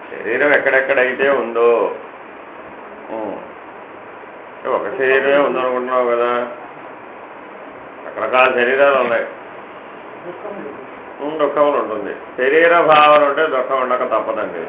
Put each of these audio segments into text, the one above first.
శరీరం ఎక్కడెక్కడైతే ఉందో ఒక శరీరమే ఉందనుకుంటున్నావు కదా, రకరకాల శరీరాలు ఉన్నాయి, దుఃఖములు ఉంటుంది. శరీర భావన ఉంటే దుఃఖం ఉండక తప్పదండి.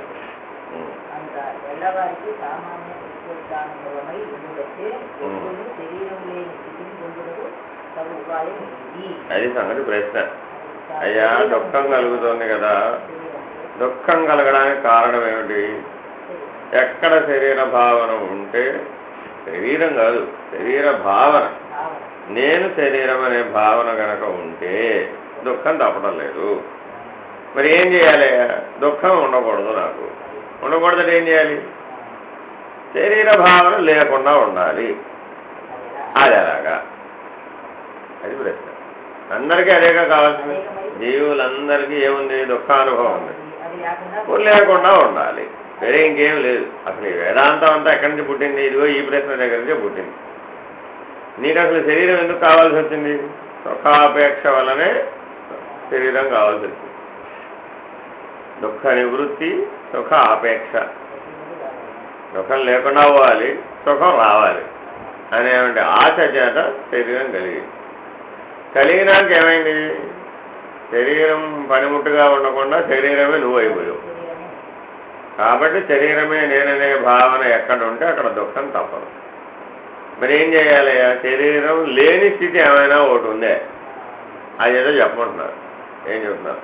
అది సంగతి ప్రశ్న. అయ్యా దుఃఖం కలుగుతుంది కదా, దుఃఖం కలగడానికి కారణం ఏమిటి? ఎక్కడ శరీర భావన ఉంటే, శరీరం కాదు శరీర భావన, నేను శరీరం అనే భావన కనుక ఉంటే దుఃఖం తప్పడం లేదు. మరి ఏం చేయాలి? దుఃఖం ఉండకూడదు, నాకు ఉండకూడదు. ఏం చేయాలి? శరీర భావన లేకుండా ఉండాలి. అది ఎలాగా? అది ప్రశ్న. అందరికీ అదేగా కావాల్సింది. జీవులందరికీ ఏముంది? దుఃఖానుభవం ఉంది, లేకుండా ఉండాలి. వేరే ఇంకేం లేదు. అసలు ఈ వేదాంతం అంతా ఎక్కడి నుంచి పుట్టింది? ఇదిగో ఈ ప్రశ్న దగ్గర నుంచే పుట్టింది. నీకు అసలు శరీరం ఎందుకు కావాల్సి వచ్చింది? సుఖాపేక్ష వల్లనే శరీరం కావాల్సి వచ్చింది. దుఃఖ నివృత్తి, సుఖ ఆపేక్ష. దుఃఖం లేకుండా పోవాలి, సుఖం రావాలి అనేవంటి ఆశ చేత శరీరం కలిగినాక ఏమైంది? శరీరం పనిముట్టుగా ఉండకుండా శరీరమే నువ్వు అయిపోయావు. కాబట్టి శరీరమే నేననే భావన ఎక్కడ ఉంటే అక్కడ దుఃఖం తప్పదు. మరి ఏం చేయాలి? శరీరం లేని స్థితి ఏమైనా ఒకటి ఉందే, అదేదో చెప్పమంటున్నారు. ఏం చెప్తున్నారు?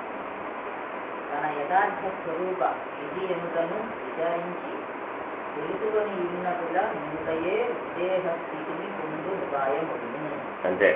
అంతే.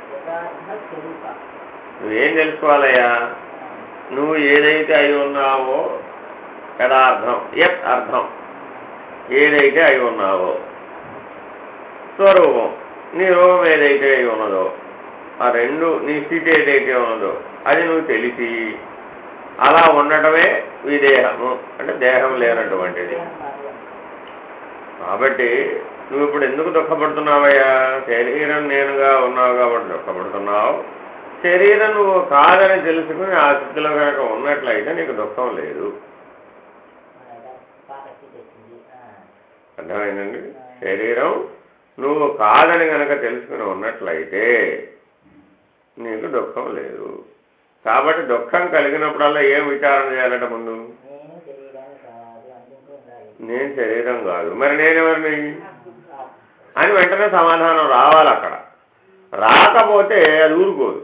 నువ్వేం తెలుసుకోవాలయ్యా? నువ్వు ఏదైతే అయి ఉన్నావో యథార్థం, యత్ అర్థం, ఏదైతే అయి ఉన్నావో స్వరూపం, నీ రూపం ఏదైతే అయి ఉన్నదో, ఆ రెండు నీ స్థితి ఏదైతే ఉన్నదో అది నువ్వు తెలిసి అలా ఉండటమే విదేహము, అంటే దేహం లేనటువంటిది. కాబట్టి నువ్వు ఇప్పుడు ఎందుకు దుఃఖపడుతున్నావయ్యా? శరీరం నేనుగా ఉన్నావు కాబట్టి దుఃఖపడుతున్నావు. శరీరం నువ్వు కాదని తెలుసుకుని ఆ స్థితిలో కనుక ఉన్నట్లయితే నీకు దుఃఖం లేదు. అర్థమైందండి? శరీరం నువ్వు కాదని కనుక తెలుసుకుని ఉన్నట్లయితే నీకు దుఃఖం లేదు. కాబట్టి దుఃఖం కలిగినప్పుడల్లా ఏం విచారణ చేయాలంటే ముందు నేను శరీరం కాదు, మరి నేనెవరిని అని వెంటనే సమాధానం రావాలి. అక్కడ రాకపోతే అది ఊరుకోదు.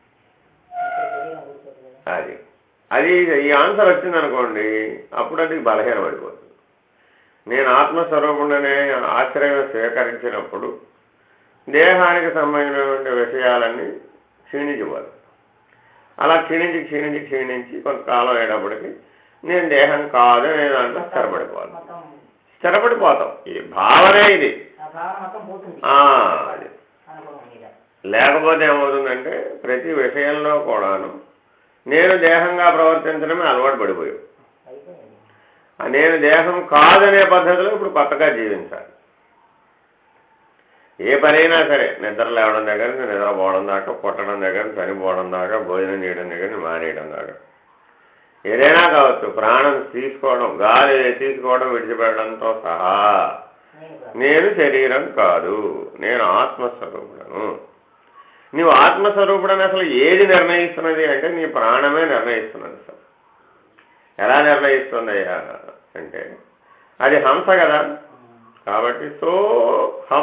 అది ఈ ఆన్సర్ వచ్చిందనుకోండి, అప్పుడు అది బలహీనం పడిపోతుంది. నేను ఆత్మస్వరూపుడనే ఆశ్రయం స్వీకరించినప్పుడు దేహానికి సంబంధించినటువంటి విషయాలన్నీ క్షీణించిపోదు. అలా క్షీణించి కొంతకాలం అయ్యేటప్పటికి నేను దేహం కాదు అనే దాంట్లో స్థిరపడిపోతాం. ఈ భావనే ఇది. అది లేకపోతే ఏమవుతుందంటే ప్రతి విషయంలో కూడాను నేను దేహంగా ప్రవర్తించడమే అలవాటు పడిపోయావు. నేను దేహం కాదనే పద్ధతిలో ఇప్పుడు కొత్తగా జీవించాలి. ఏ పనైనా సరే, నిద్ర లేవడం దగ్గర నుంచి నిద్రపోవడం దాకా, పుట్టడం దగ్గర నుంచి చనిపోవడం దాకా, భోజనం చేయడం దగ్గర నుంచి మానేయడం దాకా, ఏదైనా కావచ్చు. ప్రాణం తీసుకోవడం, గాలి తీసుకోవడం, విడిచిపెట్టడంతో సహా నేను శరీరం కాదు, నేను ఆత్మస్వరూపుడను. నీవు ఆత్మస్వరూపుడని అసలు ఏది నిర్ణయిస్తున్నది అంటే నీ ప్రాణమే నిర్ణయిస్తున్నది. అసలు ఎలా నిర్ణయిస్తుందయ్యా అంటే అది హంస కదా. కాబట్టి సోహం,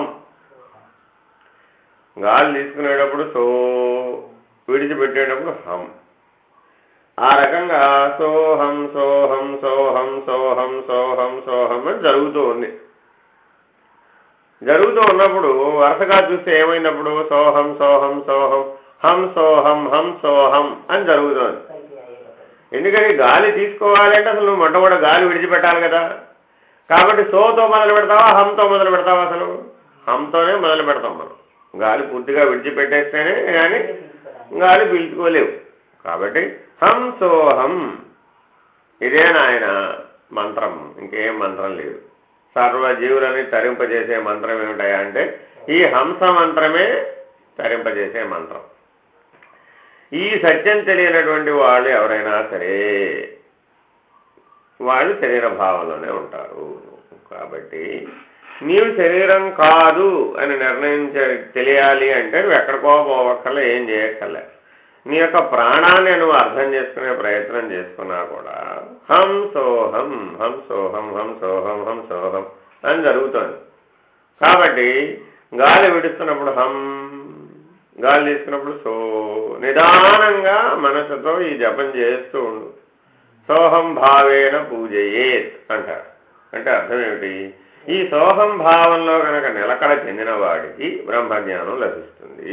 గాలి తీసుకునేటప్పుడు సో, విడిచిపెట్టేటప్పుడు హం. ఆ రకంగా సోహం సోహం సోహం సోహం సోహం సోహం అని జరుగుతూ ఉంది. జరుగుతూ ఉన్నప్పుడు వరుసగా చూస్తే ఏమైనప్పుడు సోహం సోహం సోహం, హం సోహం హం సోహం అని జరుగుతుంది. ఎందుకని గాలి తీసుకోవాలి అంటే అసలు నువ్వు మొట్టమొదటి గాలి విడిచిపెట్టాలి కదా. కాబట్టి సోతో మొదలు పెడతావా, హంతో మొదలు పెడతావా? అసలు హంతోనే మొదలు పెడతాం మనం. గాలి పూర్తిగా విడిచిపెట్టేస్తేనే కానీ గాలి పీల్చుకోలేవు. కాబట్టి హం సోహం, ఇదే నాయన మంత్రం, ఇంకేం మంత్రం లేదు. సర్వజీవులని తరింపజేసే మంత్రం ఏమిటాయా అంటే ఈ హంస మంత్రమే తరింపజేసే మంత్రం. ఈ సత్యం తెలియనటువంటి వాళ్ళు ఎవరైనా సరే వాళ్ళు శరీర భావంలోనే ఉంటారు. కాబట్టి నీవు శరీరం కాదు అని తెలియాలి అంటే నువ్వు ఎక్కడికో పోవక్కర్లే, ఏం చేయక్కర్లే. నీ యొక్క ప్రాణాన్ని నువ్వు అర్థం చేసుకునే ప్రయత్నం చేసుకున్నా కూడా హం సోహం హం సోహం హం సోహం హం సోహం అని జరుగుతుంది. కాబట్టి గాలి విడుస్తున్నప్పుడు హం, గాలి తీసుకున్నప్పుడు సో, నిదానంగా మనసుతో ఈ జపం చేస్తూ ఉండు. సోహం భావేన పూజయేత్ అంటారు. అంటే అర్థం ఏమిటి? ఈ సోహం భావంలో కనుక నిలకడ చెందిన వాడికి బ్రహ్మజ్ఞానం లభిస్తుంది.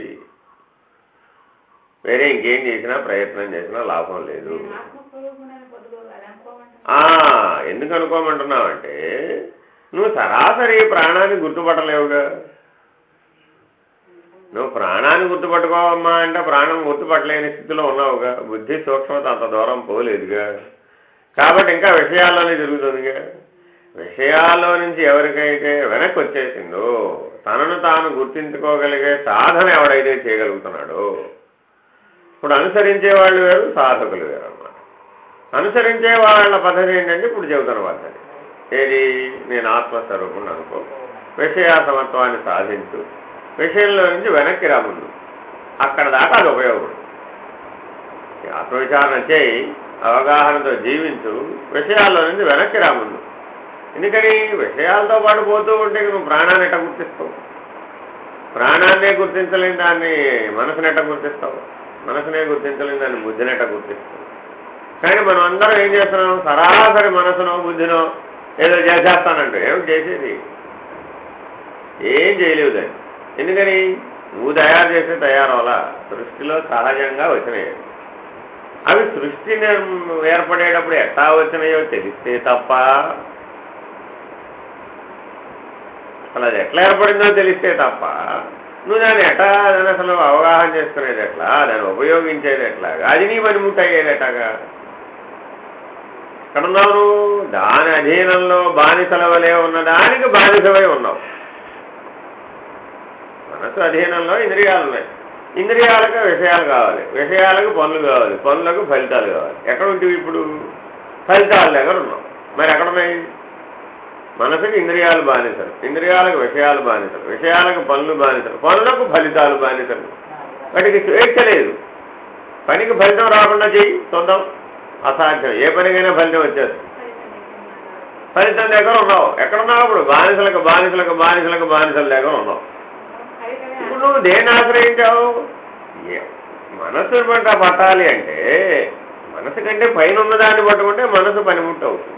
వేరే ఇంకేం చేసినా ప్రయత్నం చేసినా లాభం లేదు. ఎందుకు అనుకోమంటున్నావంటే నువ్వు సరాసరి ప్రాణాన్ని గుర్తుపట్టలేవుగా. నువ్వు ప్రాణాన్ని గుర్తుపట్టుకోవమ్మా అంటే ప్రాణం గుర్తుపట్టలేని స్థితిలో ఉన్నావుగా. బుద్ధి సూక్ష్మత అంత దూరం పోలేదుగా. కాబట్టి ఇంకా విషయాల్లోనే జరుగుతుందిగా. విషయాల్లో నుంచి ఎవరికైతే వెనక్కి వచ్చేసిందో, తనను తాను గుర్తించుకోగలిగే సాధన ఎవడైతే చేయగలుగుతున్నాడో, ఇప్పుడు అనుసరించే వాళ్ళు వేరు, సాధకులు వేరు అన్నమాట. అనుసరించే వాళ్ళ పద్ధతి ఏంటంటే ఇప్పుడు చెబుతున్న పద్ధతి ఏది? నేను ఆత్మస్వరూపుని అనుకో, విషయ సమత్వాన్ని సాధించు, విషయంలో నుంచి వెనక్కి రా ముందు, అక్కడ దాకా అది ఉపయోగపడు. ఆత్మవిచారణ చేయి, అవగాహనతో జీవించు, విషయాల్లో నుంచి వెనక్కి రా ముందు. ఎందుకని? విషయాలతో పాటు పోతూ ఉంటే నువ్వు ప్రాణాన్ని ఎట్ట గుర్తిస్తావు? ప్రాణాన్నే గుర్తించలేని దాన్ని మనసుని ఎట్ట గుర్తిస్తావు? మనసునే గుర్తించలేని దాన్ని బుద్ధిని ఎట్ట గుర్తిస్తావు? కానీ మనం అందరం ఏం చేస్తున్నాం? సరాసరి మనసునో బుద్ధినో ఏదో చేసేస్తానంటూ. ఏమిటి చేసేది? ఏం చేయలేవు దాన్ని. ఎందుకని? నువ్వు తయారు చేస్తే తయారవలా, సృష్టిలో సహజంగా వచ్చినాయి. అవి సృష్టి ఏర్పడేటప్పుడు ఎట్టా వచ్చినాయో తెలిస్తే తప్ప, అసలు అది ఎట్లా ఏర్పడిందో తెలిస్తే తప్ప నువ్వు దాన్ని ఎట్లా దాన్ని అసలు అవగాహన చేసుకునేది ఎట్లా, దాన్ని ఉపయోగించేది ఎట్లాగా, అది నీ పనిముట్టు అయ్యేది ఎట్లాగా? ఎక్కడున్నావు నువ్వు? దాని అధీనంలో బానిసల వలె ఉన్న దానికి బానిసవై ఉన్నావు. మనసు అధీనంలో ఇంద్రియాలు ఉన్నాయి. ఇంద్రియాలకు విషయాలు కావాలి, విషయాలకు పనులు కావాలి, పనులకు ఫలితాలు కావాలి. ఎక్కడ ఉంటుంది ఇప్పుడు? ఫలితాల దగ్గర ఉన్నావు. మరి ఎక్కడున్నాయి? మనసుకి ఇంద్రియాలు బానిసలు, ఇంద్రియాలకు విషయాలు బానిసలు, విషయాలకు పనులు బానిసలు, పనులకు ఫలితాలు బానిసలు. వాటికి స్వేచ్ఛ లేదు. పనికి ఫలితం రాకుండా చెయ్యి, చూద్దాం. అసాధ్యం. ఏ పనికైనా ఫలితం వచ్చేస్తుంది. ఫలితం దగ్గర ఉన్నావు. ఎక్కడున్నావు ఇప్పుడు? బానిసలకు బానిసలకు బానిసలకు బానిసల దగ్గర ఉన్నావు. ఇప్పుడు నువ్వు దేన్ని ఆశ్రయించావు? మనసు పంట పట్టాలి అంటే మనసు కంటే పైన ఉన్నదాన్ని పట్టుకుంటే మనసు పనిముట్టు అవుతుంది.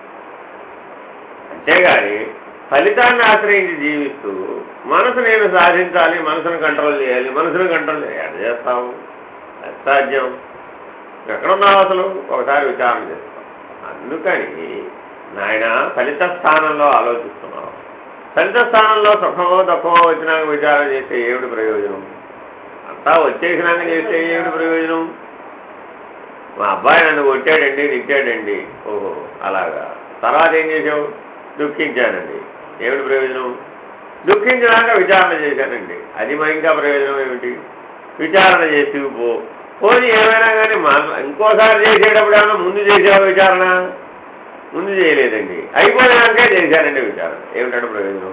అంతేగాని ఫలితాన్ని ఆశ్రయించి జీవిస్తూ మనసు నేను సాధించాలి, మనసును కంట్రోల్ చేయాలి, మనసును కంట్రోల్ చేయాలి చేస్తావు? అసాధ్యం. ఎక్కడున్నావు అసలు? ఒకసారి విచారణ చేస్తావు. అందుకని నాయన ఫలిత స్థానంలో ఆలోచిస్తున్నావు. ఫలిత స్థానంలో సుఖమో దుఃఖమో వచ్చినాక విచారణ చేస్తే ఏమిటి ప్రయోజనం? అంతా వచ్చేసినాక చేస్తే ఏమిటి ప్రయోజనం? మా అబ్బాయి నన్ను కొట్టాడండి, తిట్టాడండి, ఓహో అలాగా. తర్వాత ఏం చేసావు? దుఃఖించానండి, ఏమిటి ప్రయోజనం? దుఃఖించినాక విచారణ చేశానండి, అది మా ఇంకా ప్రయోజనం ఏమిటి? విచారణ చేసి పోనీ ఏమైనా కానీ ఇంకోసారి చేసేటప్పుడు ఏమైనా ముందు చేసావా విచారణ? ముందు చేయలేదండి, అయిపోయినాకే చేశానండి విచారణ. ఏమిటంటే ప్రయోజనం?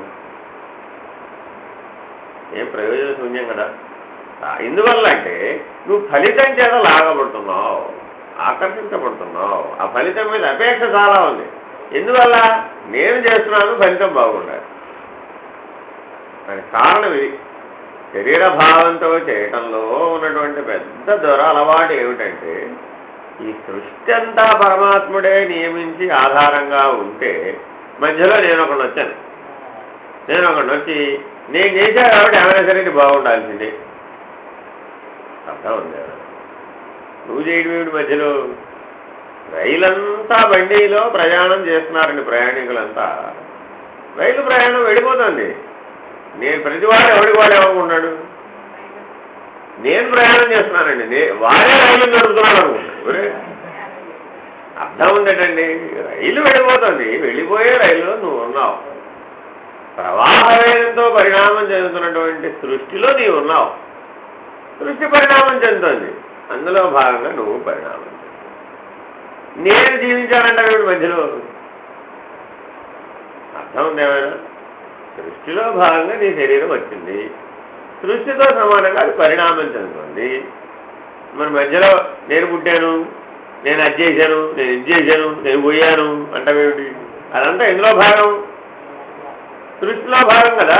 ఏం ప్రయోజనం శూన్యం కదా. ఎందువల్ల అంటే నువ్వు ఫలితం చేత లాగబడుతున్నావు, ఆకర్షించబడుతున్నావు. ఆ ఫలితం మీద అపేక్ష చాలా ఉంది. ఎందువల్ల? నేను చేస్తున్నాను, ఫలితం బాగుండాలి. దానికి కారణం ఇది. శరీర భావంతో చేయటంలో ఉన్నటువంటి పెద్ద అలవాటు ఏమిటంటే ఈ సృష్టి అంతా పరమాత్ముడే నియమించి ఆధారంగా ఉంటే మధ్యలో నేను ఒకటి వచ్చాను. నేను ఒకటి వచ్చి నేను చేశాను కాబట్టి ఏమైనా సరే ఇది బాగుండాల్సిందే. అర్థం ఉంది కదా. నువ్వు చేయడం ఏమిటి మధ్యలో? రైలంతా బండిలో ప్రయాణం చేస్తున్నారండి ప్రయాణికులంతా. రైలు ప్రయాణం వెళ్ళిపోతుంది. నేను ప్రతివాడు ఎవడికి వాడు ఏమనుకున్నాడు? నేను ప్రయాణం చేస్తున్నానండి, వాడే రైలు నడుపుతున్నాను అనుకుంటాడు. అర్థం ఉందేటండి, రైలు వెళ్ళిపోతుంది, వెళ్ళిపోయే రైలులో నువ్వు ఉన్నావు. ప్రవాహ వేగంతో పరిణామం చెందుతున్నటువంటి సృష్టిలో నీవు ఉన్నావు. సృష్టి పరిణామం చెందుతుంది, అందులో భాగంగా నువ్వు పరిణామం చెందుతావు. నేను జీవించానంటే మధ్యలో అర్థం ఉంది ఏమైనా? సృష్టిలో భాగంగా నీ శరీరం వచ్చింది, సృష్టితో సమానంగా అది పరిణామం చెందుతుంది. మరి మధ్యలో నేను పుట్టాను, నేను అది చేశాను, నేను ఇది చేశాను, నేను పోయాను అంటావేమిటి? అదంతా ఎందులో భాగం? సృష్టిలో భాగం కదా.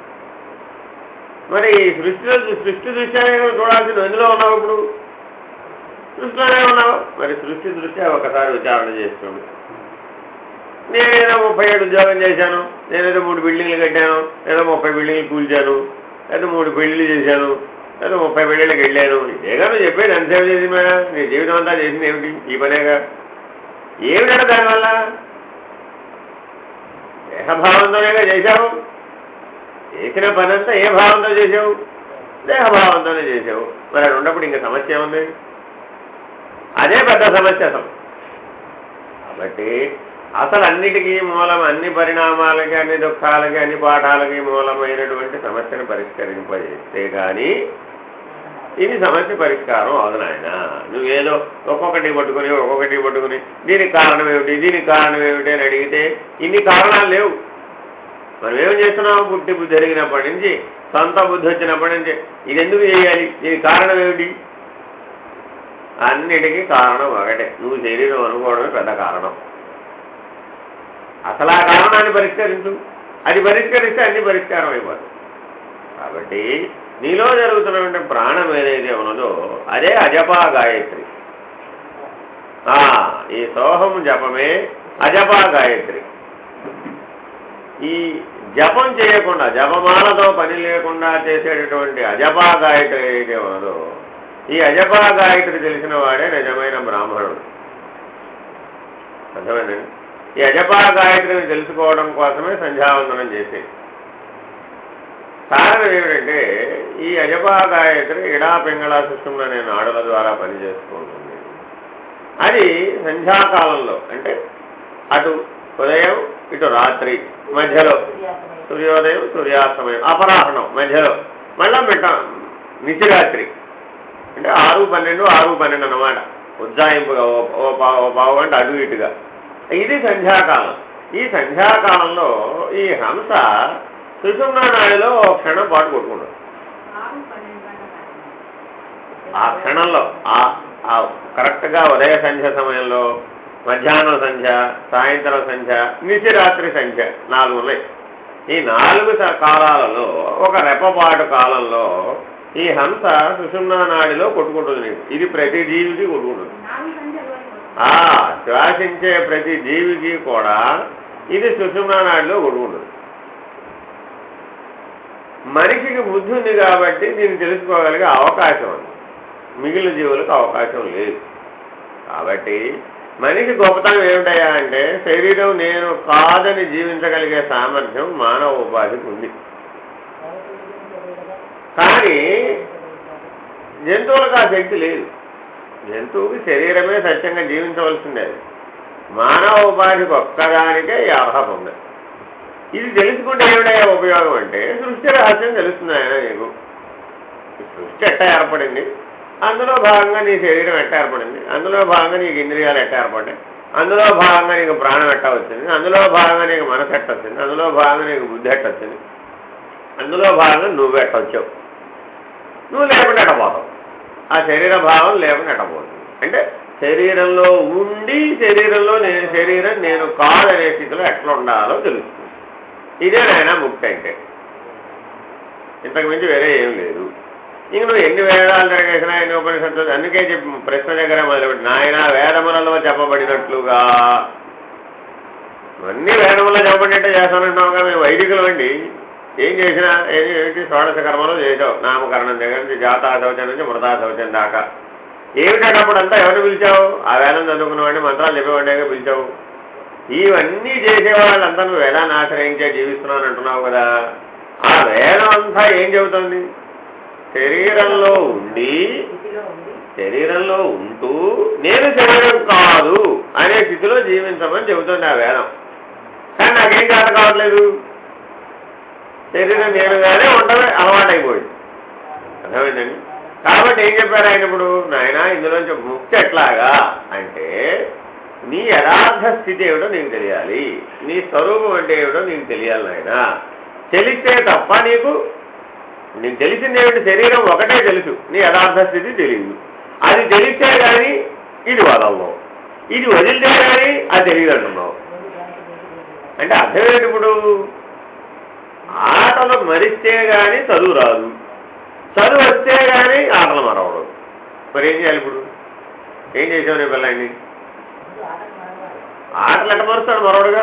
మరి సృష్టి దృష్ట్యానే చూడాల్సింది ఎందులో ఉన్నావు? ఇప్పుడు సృష్టిలోనే ఉన్నావు. మరి సృష్టి దృష్ట్యా ఒకసారి విచారణ చేస్తుంది. నేనేదో 37 ఉద్యోగం చేశాను, నేనేదో 3 బిల్డింగ్లు కట్టాను, ఏదో 30 బిల్డింగ్లు కూల్చాను, లేదా 3 పెళ్లిళ్ళు చేశాను, లేదా 30 పెళ్లిళ్ళకి వెళ్ళాను. ఇదేగా నువ్వు చెప్పేది ఎంతసేపు చేసింది మేడం? నీ జీవితం అంతా చేసింది ఏమిటి? ఈ పనేగా. ఏమిటంటే దానివల్ల దేహభావంతోనేగా చేశావు. చేసిన పని అంతా ఏ భావంతో చేసావు? దేహభావంతోనే చేసావు. మరి అది ఉన్నప్పుడు ఇంకా సమస్య ఉంది. అదే పెద్ద సమస్య అసలు. కాబట్టి అసలు అన్నిటికీ మూలం, అన్ని పరిణామాలకి, అన్ని దుఃఖాలకి, అన్ని పాఠాలకి మూలమైనటువంటి సమస్యను పరిష్కరింపజేస్తే కానీ ఇది సమస్య పరిష్కారం అవదు నాయన. నువ్వేదో ఒక్కొక్కటి పట్టుకుని దీనికి కారణం ఏమిటి అని అడిగితే ఇన్ని కారణాలు లేవు. మనం ఏం చేస్తున్నావు? పుట్టి బుద్ధి జరిగినప్పటి నుంచి, సొంత బుద్ధి వచ్చినప్పటి నుంచి ఇది ఎందుకు చేయాలి, దీనికి కారణం ఏమిటి? అన్నిటికీ కారణం ఒకటే, నువ్వు శరీరం అనుకోవడమే పెద్ద కారణం. అసలు ఆ కారణాన్ని పరిష్కరించు. అది పరిష్కరిస్తే అన్ని పరిష్కారం అయిపోతుంది. కాబట్టి నీలో జరుగుతున్నటువంటి ప్రాణం ఏదైతే ఉన్నదో అదే అజపా గాయత్రి. ఈ సోహం జపమే అజపా గాయత్రి. ఈ జపం చేయకుండా, జపమాలతో పని లేకుండా చేసేటటువంటి అజపా గాయత్రి ఏదైతే ఉన్నదో ఈ అజపా గాయత్రి తెలిసిన వాడే నిజమైన బ్రాహ్మణుడు. అర్థమైందండి? ఈ అజపా గాయత్రిని తెలుసుకోవడం కోసమే సంధ్యావందనం చేసేది. కారణం ఏమిటంటే ఈ అజపా గాయత్రి ఇడా పింగళ సుషుమ్న అనే నాడుల ద్వారా పనిచేసుకుంటుంది. అది సంధ్యాకాలంలో, అంటే అటు ఉదయం ఇటు రాత్రి మధ్యలో, సూర్యోదయం సూర్యాస్తమయం అపరాహ్నం మధ్యలో, మళ్ళా నిశిరాత్రి అంటే 6-12 అన్నమాట. ఉజ్జాయింపుగా ఓ పావు గంట అటు ఇటుగా. ఇది సంధ్యాకాలం. ఈ సంధ్యాకాలంలో ఈ హంస సుషుమ్నా నాడిలో ఓ క్షణం పాటు కొట్టుకుంటుంది. ఆ క్షణంలో కరెక్ట్గా ఉదయ సంధ్య సమయంలో, మధ్యాహ్నం సంధ్య, సాయంత్రం సంధ్య, నిశిరాత్రి సంధ్య 4 ఉన్నాయి. ఈ 4 కాలాలలో ఒక రెప్పపాటు కాలంలో ఈ హంస సుషుమ్నా నాడిలో కొట్టుకుంటుంది. ఇది ప్రతి జీవికి కొట్టుకుంటుంది. శ్వాసించే ప్రతి జీవికి కూడా ఇది సుషుమ్నా నాడిలో కొట్టుకుంటుంది. మనిషికి బుద్ధి ఉంది కాబట్టి దీన్ని తెలుసుకోగలిగే అవకాశం ఉంది, మిగిలిన జీవులకు అవకాశం లేదు. కాబట్టి మనిషి గొప్పతనం ఏమిటయా అంటే శరీరం నేను కాదని జీవించగలిగే సామర్థ్యం మానవ ఉపాధికి ఉంది. కానీ జంతువులకు ఆ శక్తి లేదు. జంతువుకి శరీరమే సత్యంగా జీవించవలసిందే. మానవ ఉపాధికి ఒక్కదానికే ఈ అర్హత ఉంది. ఇది తెలుసుకుంటే ఏమిటయ్యా ఉపయోగం అంటే సృష్టి రహస్యం తెలుస్తుంది ఆయన నీకు. సృష్టి ఎట్టా ఏర్పడింది, అందులో భాగంగా నీ శరీరం ఎట్టా ఏర్పడింది, అందులో భాగంగా నీకు ఇంద్రియాలు ఎట్టా ఏర్పడ్డాయి, అందులో భాగంగా నీకు ప్రాణం ఎట్టా వచ్చింది, అందులో భాగంగా నీకు మనసు ఎట్ట వచ్చింది, అందులో భాగంగా నీకు బుద్ధి ఎట్ట వచ్చింది, అందులో భాగంగా నువ్వు ఎట్టొచ్చావు. నువ్వు లేకుండా ఎట్టపోతావు. ఆ శరీర భావం లేకుండా ఎట్టపోతుంది. అంటే శరీరంలో ఉండి శరీరం నేను కాదనే స్థితిలో ఎట్లా ఉండాలో తెలుస్తుంది. ఇదే నాయన ముక్తి అంటే. ఇంతకు మించి వేరే ఏం లేదు. ఇంక నువ్వు ఎన్ని వేదాలు తిరగేసినా, ఎన్ని ఉపనిషత్తులు, అందుకే చెప్పి ప్రశ్న దగ్గర మొదలుపెట్టి నాయన వేదములలో చెప్పబడినట్లుగా అన్ని వేదముల్లో చెప్పబడినట్టే చేస్తానంటున్నావుగా. మేము వైదికులు అండి, ఏం చేసినా ఏమిటి షోడశ కర్మలో చేసావు. నామకరణం దగ్గర నుంచి జాతాశౌచం నుంచి మృతాశౌచం దాకా ఏమిటప్పుడు అంతా ఎవరిని పిలిచావు? ఆ వేదం చదువుకున్నవాడిని, మంత్రాలు చెప్పేవాడిగా పిలిచావు. ఇవన్నీ చేసేవాళ్ళంతా నువ్వు వేదాన్ని ఆశ్రయించే జీవిస్తున్నాను అంటున్నావు కదా. ఆ వేదం అంతా ఏం చెబుతుంది? శరీరంలో ఉంటూ నేను శరీరం కాదు అనే స్థితిలో జీవించమని చెబుతుంది ఆ వేదం. కానీ నాకేం చేత కావట్లేదు, శరీరం నేనుగానే ఉండమే అలవాటైపోయింది. అర్థమైందండి? కాబట్టి ఏం చెప్పారు ఆయన ఇప్పుడు? నాయన ఇందులోంచి ముక్తి ఎట్లాగా అంటే నీ యథార్థ స్థితి ఏమిటో నీకు తెలియాలి, నీ స్వరూపం అంటే ఏమిటో నీకు తెలియాలి నాయన. తెలిస్తే తప్ప నీకు తెలిసింది ఏమిటి? శరీరం ఒకటే తెలుసు, నీ యథార్థ స్థితి తెలియదు. అది తెలిస్తే కానీ ఇది వదలవు, ఇది వదిలితే కానీ అది తెలియదు అంటున్నావు. అంటే అర్థం ఏంటి? ఇప్పుడు ఆటలు మరిస్తే కానీ చదువు రాదు, చదువు వస్తే కానీ ఆటలు మరవడు. మరి ఏం చేయాలి? ఇప్పుడు ఏం చేసావు నీ పిల్లాన్ని? ఆటలు ఎట్ట మరుస్తాడు మరవడుగా?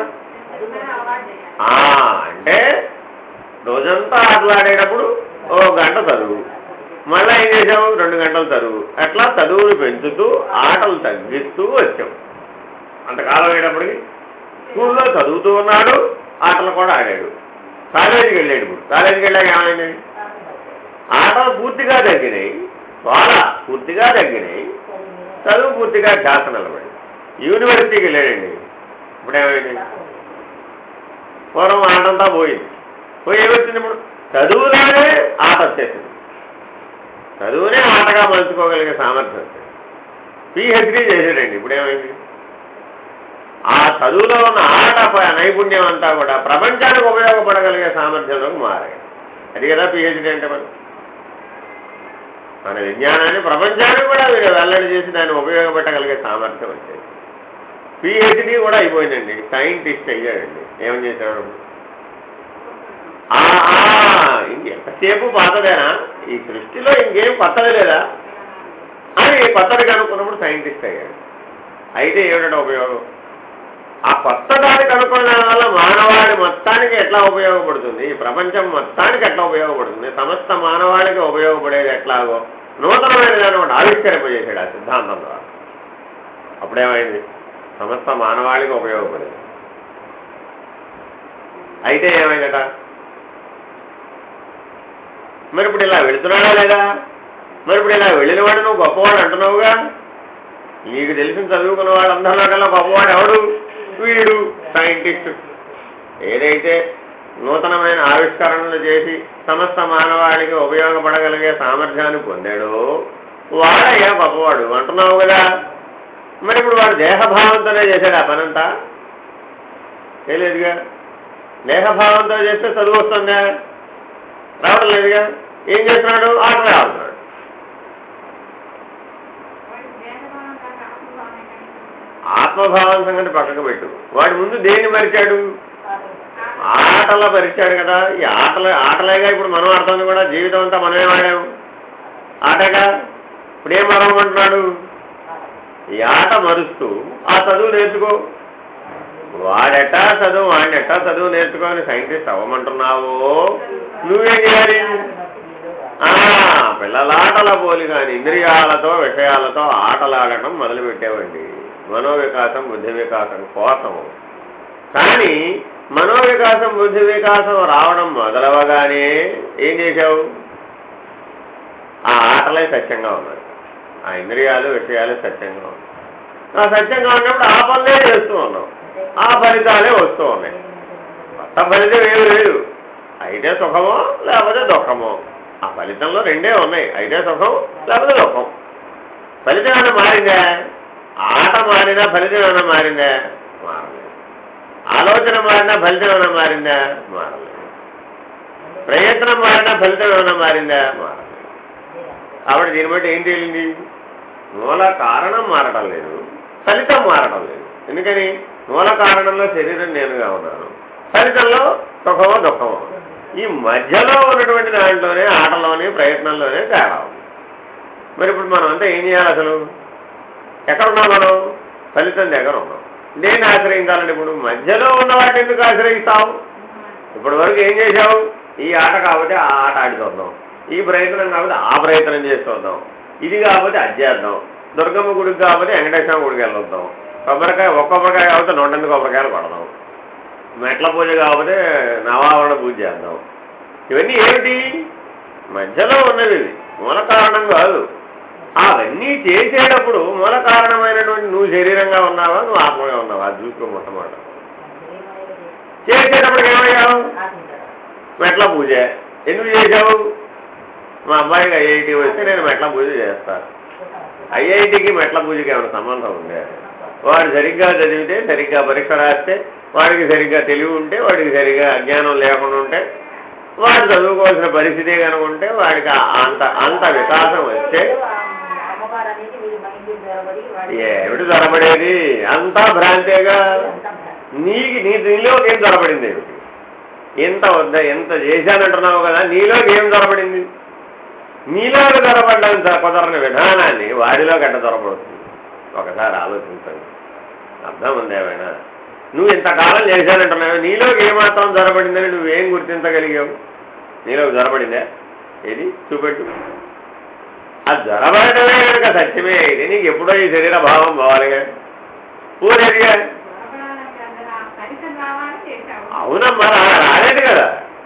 అంటే రోజంతా ఆటలు ఆడేటప్పుడు 1 గంట చదువు, మళ్ళీ ఏం చేసావు? 2 గంటలు చదువు. అట్లా చదువును పెంచుతూ ఆటలు తగ్గిస్తూ వచ్చావు. అంతకాలం అయ్యేటప్పటికి స్కూల్లో చదువుతూ ఉన్నాడు, ఆటలు కూడా ఆడాడు. కాలేజీకి వెళ్ళాడు. ఇప్పుడు కాలేజీకి వెళ్ళాక ఏమైంది? ఆటలు పూర్తిగా తగ్గినాయి, చాలా పూర్తిగా తగ్గినాయి, చదువు పూర్తిగా ధ్యాస నిలబడి. యూనివర్సిటీకి వెళ్ళాడండి. ఇప్పుడు ఏమైంది? పూర్వం ఆటంతా పోయింది. పోయి ఏమొచ్చింది? ఇప్పుడు చదువులోనే ఆట వచ్చేసింది. చదువునే ఆటగా మలుచుకోగలిగే సామర్థ్యం. పిహెచ్డీ చేశాడండి. ఇప్పుడు ఏమైంది? ఆ చదువులో ఉన్న ఆట నైపుణ్యం అంతా కూడా ప్రపంచానికి ఉపయోగపడగలిగే సామర్థ్యంలోకి మారాయి. అది కదా పిహెచ్డీ అంటే. మన విజ్ఞానాన్ని ప్రపంచానికి కూడా మీరు వెల్లడి చేసి దాన్ని ఉపయోగపెట్టగలిగే సామర్థ్యం వచ్చేది. పిహెచ్డీ కూడా అయిపోయిందండి, సైంటిస్ట్ అయ్యాడండి. ఏమని చేశాడు? ఇంకెంతసేపు పాతదేనా? ఈ సృష్టిలో ఇంకేం కొత్తది లేదా అని కొత్తది కనుక్కున్నప్పుడు సైంటిస్ట్ అయ్యాడు. అయితే ఏమిటో ఉపయోగం? ఆ కొత్త దాన్ని కనుక్కోవడం వల్ల మానవాళి మొత్తానికి ఎట్లా ఉపయోగపడుతుంది, ఈ ప్రపంచం మొత్తానికి ఎట్లా ఉపయోగపడుతుంది, సమస్త మానవాళికి ఉపయోగపడేది ఎట్లాగో నూతనమైన దాన్ని ఒకటి ఆవిష్కరింపజేశాడు ఆ సిద్ధాంతం ద్వారా. అప్పుడేమైంది? సమస్త మానవాళికి ఉపయోగపడేది. అయితే ఏమైందట? మరి ఇప్పుడు ఇలా వెళుతున్నాడా లేదా? మరి ఇప్పుడు ఇలా వెళ్ళిన వాడు నువ్వు గొప్పవాడు అంటున్నావుగా. నీకు తెలిసిన చదువుకున్న వాడు అందరిలో కల్లా గొప్పవాడు ఎవడు? వీడు సైంటిస్ట్. ఏదైతే నూతనమైన ఆవిష్కరణలు చేసి సమస్త మానవాళికి ఉపయోగపడగలిగే సామర్థ్యాన్ని పొందాడో వాడయ్యా గొప్పవాడు అంటున్నావు కదా. మరి ఇప్పుడు వాడు దేహభావంతోనే చేశాడు ఆ పనంతా? తెలియదుగా. దేహభావంతో చేస్తే చదువు వస్తుందా? రావడం లేదుగా. ఏం చేస్తున్నాడు? ఆటలు ఆడుతున్నాడు. ఆత్మభావం సంగతి పక్కకు పెట్టు. వాడి ముందు దేన్ని మరిచాడు? ఆటలా పరిచాడు కదా. ఈ ఆటలేగా ఇప్పుడు మనం ఆడుతుంది కూడా. జీవితం అంతా మనమే ఆడాము ఆటగా. ఇప్పుడు ఏం మరవమంటున్నాడు? ఈ ఆట మరుస్తూ ఆ చదువు నేర్చుకో. వాడెట్టా చదువు వాడినెట్టా చదువు నేర్చుకోని సైంటిస్ట్ అవ్వమంటున్నావో నువ్వేం చేయాలి? పిల్లలాటల పోలి కానీ ఇంద్రియాలతో విషయాలతో ఆటలాడటం మొదలుపెట్టావండి. మనోవికాసం బుద్ధి వికాసం కోసము. కానీ మనోవికాసం బుద్ధి వికాసం రావడం మొదలవగానే ఏం చేశావు? ఆ ఆటలే సత్యంగా ఉన్నాయి, ఆ ఇంద్రియాలు విషయాలు సత్యంగా ఉన్నాయి. ఆ సత్యంగా ఉన్నప్పుడు ఆ పనులే చేస్తూ ఉన్నావు, ఆ ఫలితాలే వస్తూ ఉన్నాయి. కొత్త ఫలితం ఏమి లేదు. అయితే సుఖమో లేకపోతే దుఃఖమో. ఆ ఫలితంలో రెండే ఉన్నాయి, అయితే సుఖం లేకపోతే దుఃఖం. ఫలితం ఏమైనా మారిందా? ఆట మారినా ఫలితం ఏమైనా మారిందా? మారలేదు. ఆలోచన మారినా ఫలితం ఏమైనా మారిందా? మారలేదు. ప్రయత్నం మారినా ఫలితం ఏమైనా మారిందా? మారలేదు. కాబట్టి దీన్ని బట్టి ఏం తేలింది? మూల కారణం మారడం లేదు, ఫలితం మారడం లేదు. ఎందుకని? మూల కారణంలో శరీరం నేనుగా ఉన్నాను, ఫలితంలో సుఖమో దుఃఖమో. ఈ మధ్యలో ఉన్నటువంటి దాంట్లోనే ఆటలోనే ప్రయత్నంలోనే తేడా ఉంది. మరి ఇప్పుడు మనం అంతా ఏం చేయాలి? అసలు ఎక్కడున్నాం మనం? ఫలితం దగ్గర ఉన్నాం. దేన్ని ఆశ్రయించాలండి? ఇప్పుడు మధ్యలో ఉన్న వాటిని ఎందుకు ఆశ్రయిస్తావు? ఇప్పటి వరకు ఏం చేసావు? ఈ ఆట కాబట్టి ఆ ఆట ఆడి చూద్దాం, ఈ ప్రయత్నం కాబట్టి ఆ ప్రయత్నం చేసి చూద్దాం, ఇది కాబట్టి అది చేద్దాం, దుర్గమ్మ గుడికి కాబట్టి వెంకటేశ్వర గుడికి వెళ్ళొద్దాం, ఒక్కొక్కకాయ కాబట్టి 100 కొబ్బరికాయలు కొడదాం, మెట్ల పూజ కాబట్టి నవావరణ పూజ చేద్దాం. ఇవన్నీ ఏమిటి? మధ్యలో ఉన్నవి. మూల కారణం కాదు. అవన్నీ చేసేటప్పుడు మూల కారణమైనటువంటి నువ్వు శరీరంగా ఉన్నావా, నువ్వు ఆత్మగా ఉన్నావా? అది చూసుకో. మొట్టమొదట చేసేటప్పుడు ఏమయ్యావు? మెట్ల పూజ ఎందుకు చేసావు? మా అబ్బాయికి ఐఐటి వస్తే నేను మెట్ల పూజ చేస్తాను. ఐఐటికి మెట్ల పూజకి ఏమైనా సంబంధం ఉందే? వాడు సరిగ్గా చదివితే, సరిగ్గా పరీక్ష రాస్తే, వాడికి సరిగ్గా తెలివి ఉంటే, వాడికి సరిగ్గా అజ్ఞానం లేకుండా ఉంటే, వాడు చదువుకోవాల్సిన పరిస్థితి కనుక ఉంటే, వాడికి అంత వికాసం వస్తే ఏమిటి త్వరపడేది? అంతా భ్రాంతేగా. నీలోకి ఏం త్వరపడింది ఏమిటి? ఎంత చేశానంటున్నావు కదా, నీలోకి ఏం త్వరపడింది? నీలోకి త్వరపడ్డానికి కుదరని విధానాన్ని వాడిలో గడ్డ త్వరపడుతుంది. ఒకసారి ఆలోచించండి. అర్థం ఉంది ఏమైనా? నువ్వు ఇంతకాలం చేశానంటున్నావు, నీలోకి ఏమాత్రం త్వరపడిందని నువ్వేం గుర్తించగలిగావు? నీలోకి త్వరపడిందా? ఏది చూపెట్టు. ఆ జ్వరపడటమే కనుక సత్యమే అయితే నీకు ఎప్పుడో ఈ శరీర భావం పోవాలిగా, పూరేదిగా. అవునమ్మా, రాలేదు కదా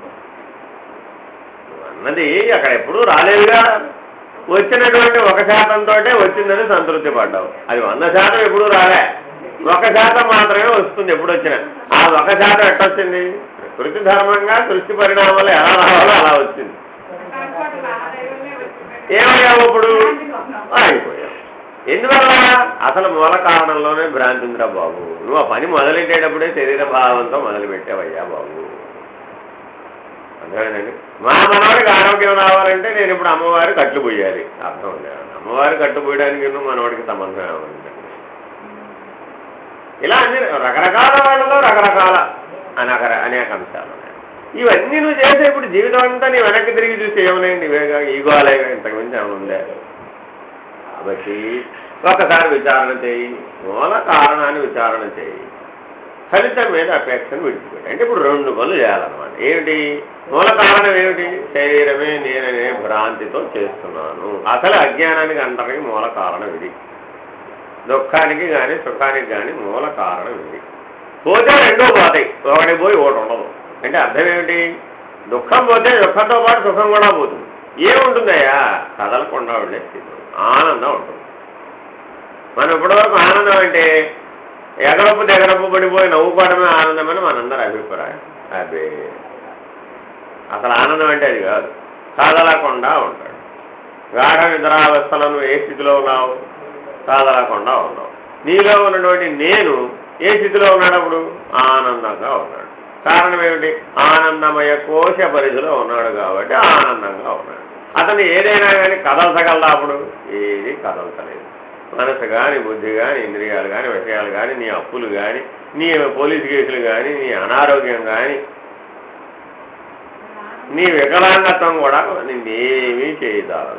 అన్నది, అక్కడ ఎప్పుడూ రాలేదుగా. వచ్చినటువంటి 1% వచ్చిందని సంతృప్తి పడ్డావు. అది 100% ఎప్పుడూ రాలే, 1% మాత్రమే వస్తుంది ఎప్పుడు వచ్చినా. ఆ 1% ఎట్టొచ్చింది? ప్రకృతి ధర్మంగా సృష్టి పరిణామాలు ఎలా రావాలో అలా వచ్చింది. ఏమయ్యావు ఇప్పుడు? ఆగిపోయావు. ఎందువల్ల? అసలు మూల కారణంలోనే భ్రాంతి ఉందిరా బాబు. నువ్వు ఆ పని మొదలెట్టేటప్పుడే శరీర భావంతో మొదలుపెట్టావయ్యా బాబు. అర్థమేనండి? మా మనవాడికి ఆరోగ్యం రావాలంటే నేను ఇప్పుడు అమ్మవారి కట్లు పోయాలి. అర్థం ఉంది. అమ్మవారి కట్టు పోయడానికి మనవాడికి సంబంధం ఏమండి? ఇలా అన్ని రకరకాల వాళ్ళలో రకరకాల అనేక అంశాలు ఉన్నాయి. ఇవన్నీ నువ్వు చేసే ఇప్పుడు జీవితం అంతా నీ వెనక్కి తిరిగి చూసి ఏమన్నాయండి? ఇవేగా ఈగోలేగా, ఇంతకు మించి ఏమనుందే? కాబట్టి ఒకసారి విచారణ చేయి, మూల కారణాన్ని విచారణ చేయి, ఫలితం మీద అపేక్షను విడిచిపెట్టి. అంటే ఇప్పుడు 2 పనులు చేయాలన్నమాట. ఏమిటి? మూల కారణం ఏమిటి? శరీరమే నేననే భ్రాంతితో చేస్తున్నాను. అసలు అజ్ఞానానికి అంతరికి మూల కారణం ఇది. దుఃఖానికి కానీ సుఖానికి కానీ మూల కారణం ఇది. పోతే 2 పోతాయి, ఒకటి పోయి ఒకటి ఉండదు. అంటే అర్థం ఏమిటి? దుఃఖం పోతే దుఃఖంతో పాటు సుఖం కూడా పోతుంది. ఏముంటుందయ్యా? కదలకుండా ఉండే స్థితి, ఆనందం ఉంటుంది. మనం ఇప్పటివరకు ఆనందం అంటే ఎగరప్పు పడిపోయి నవ్వుకోవడమే ఆనందం అని మనందరి అభిప్రాయం. అదే అసలు ఆనందం అంటే అది కాదు. కదలకుండా ఉంటాడు. గాఢ నిద్రావస్థలను ఏ స్థితిలో ఉన్నావు? కదలకుండా ఉన్నావు. నీలో ఉన్నటువంటి నేను ఏ స్థితిలో ఉన్నాడప్పుడు? ఆనందంగా ఉన్నాడు. కారణం ఏమిటి? ఆనందమయ కోశ పరిధిలో ఉన్నాడు కాబట్టి ఆనందంగా ఉన్నాడు. అతను ఏదైనా కానీ కదల్చగలదా? అప్పుడు ఏది కదల్చలేదు. మనసు కానీ, బుద్ధి కానీ, ఇంద్రియాలు కానీ, విషయాలు కానీ, నీ అప్పులు కానీ, నీ పోలీసు కేసులు కానీ, నీ అనారోగ్యం కానీ, నీ వికలాంగత్వం కూడా నిన్నేమీ చేయదాలదు.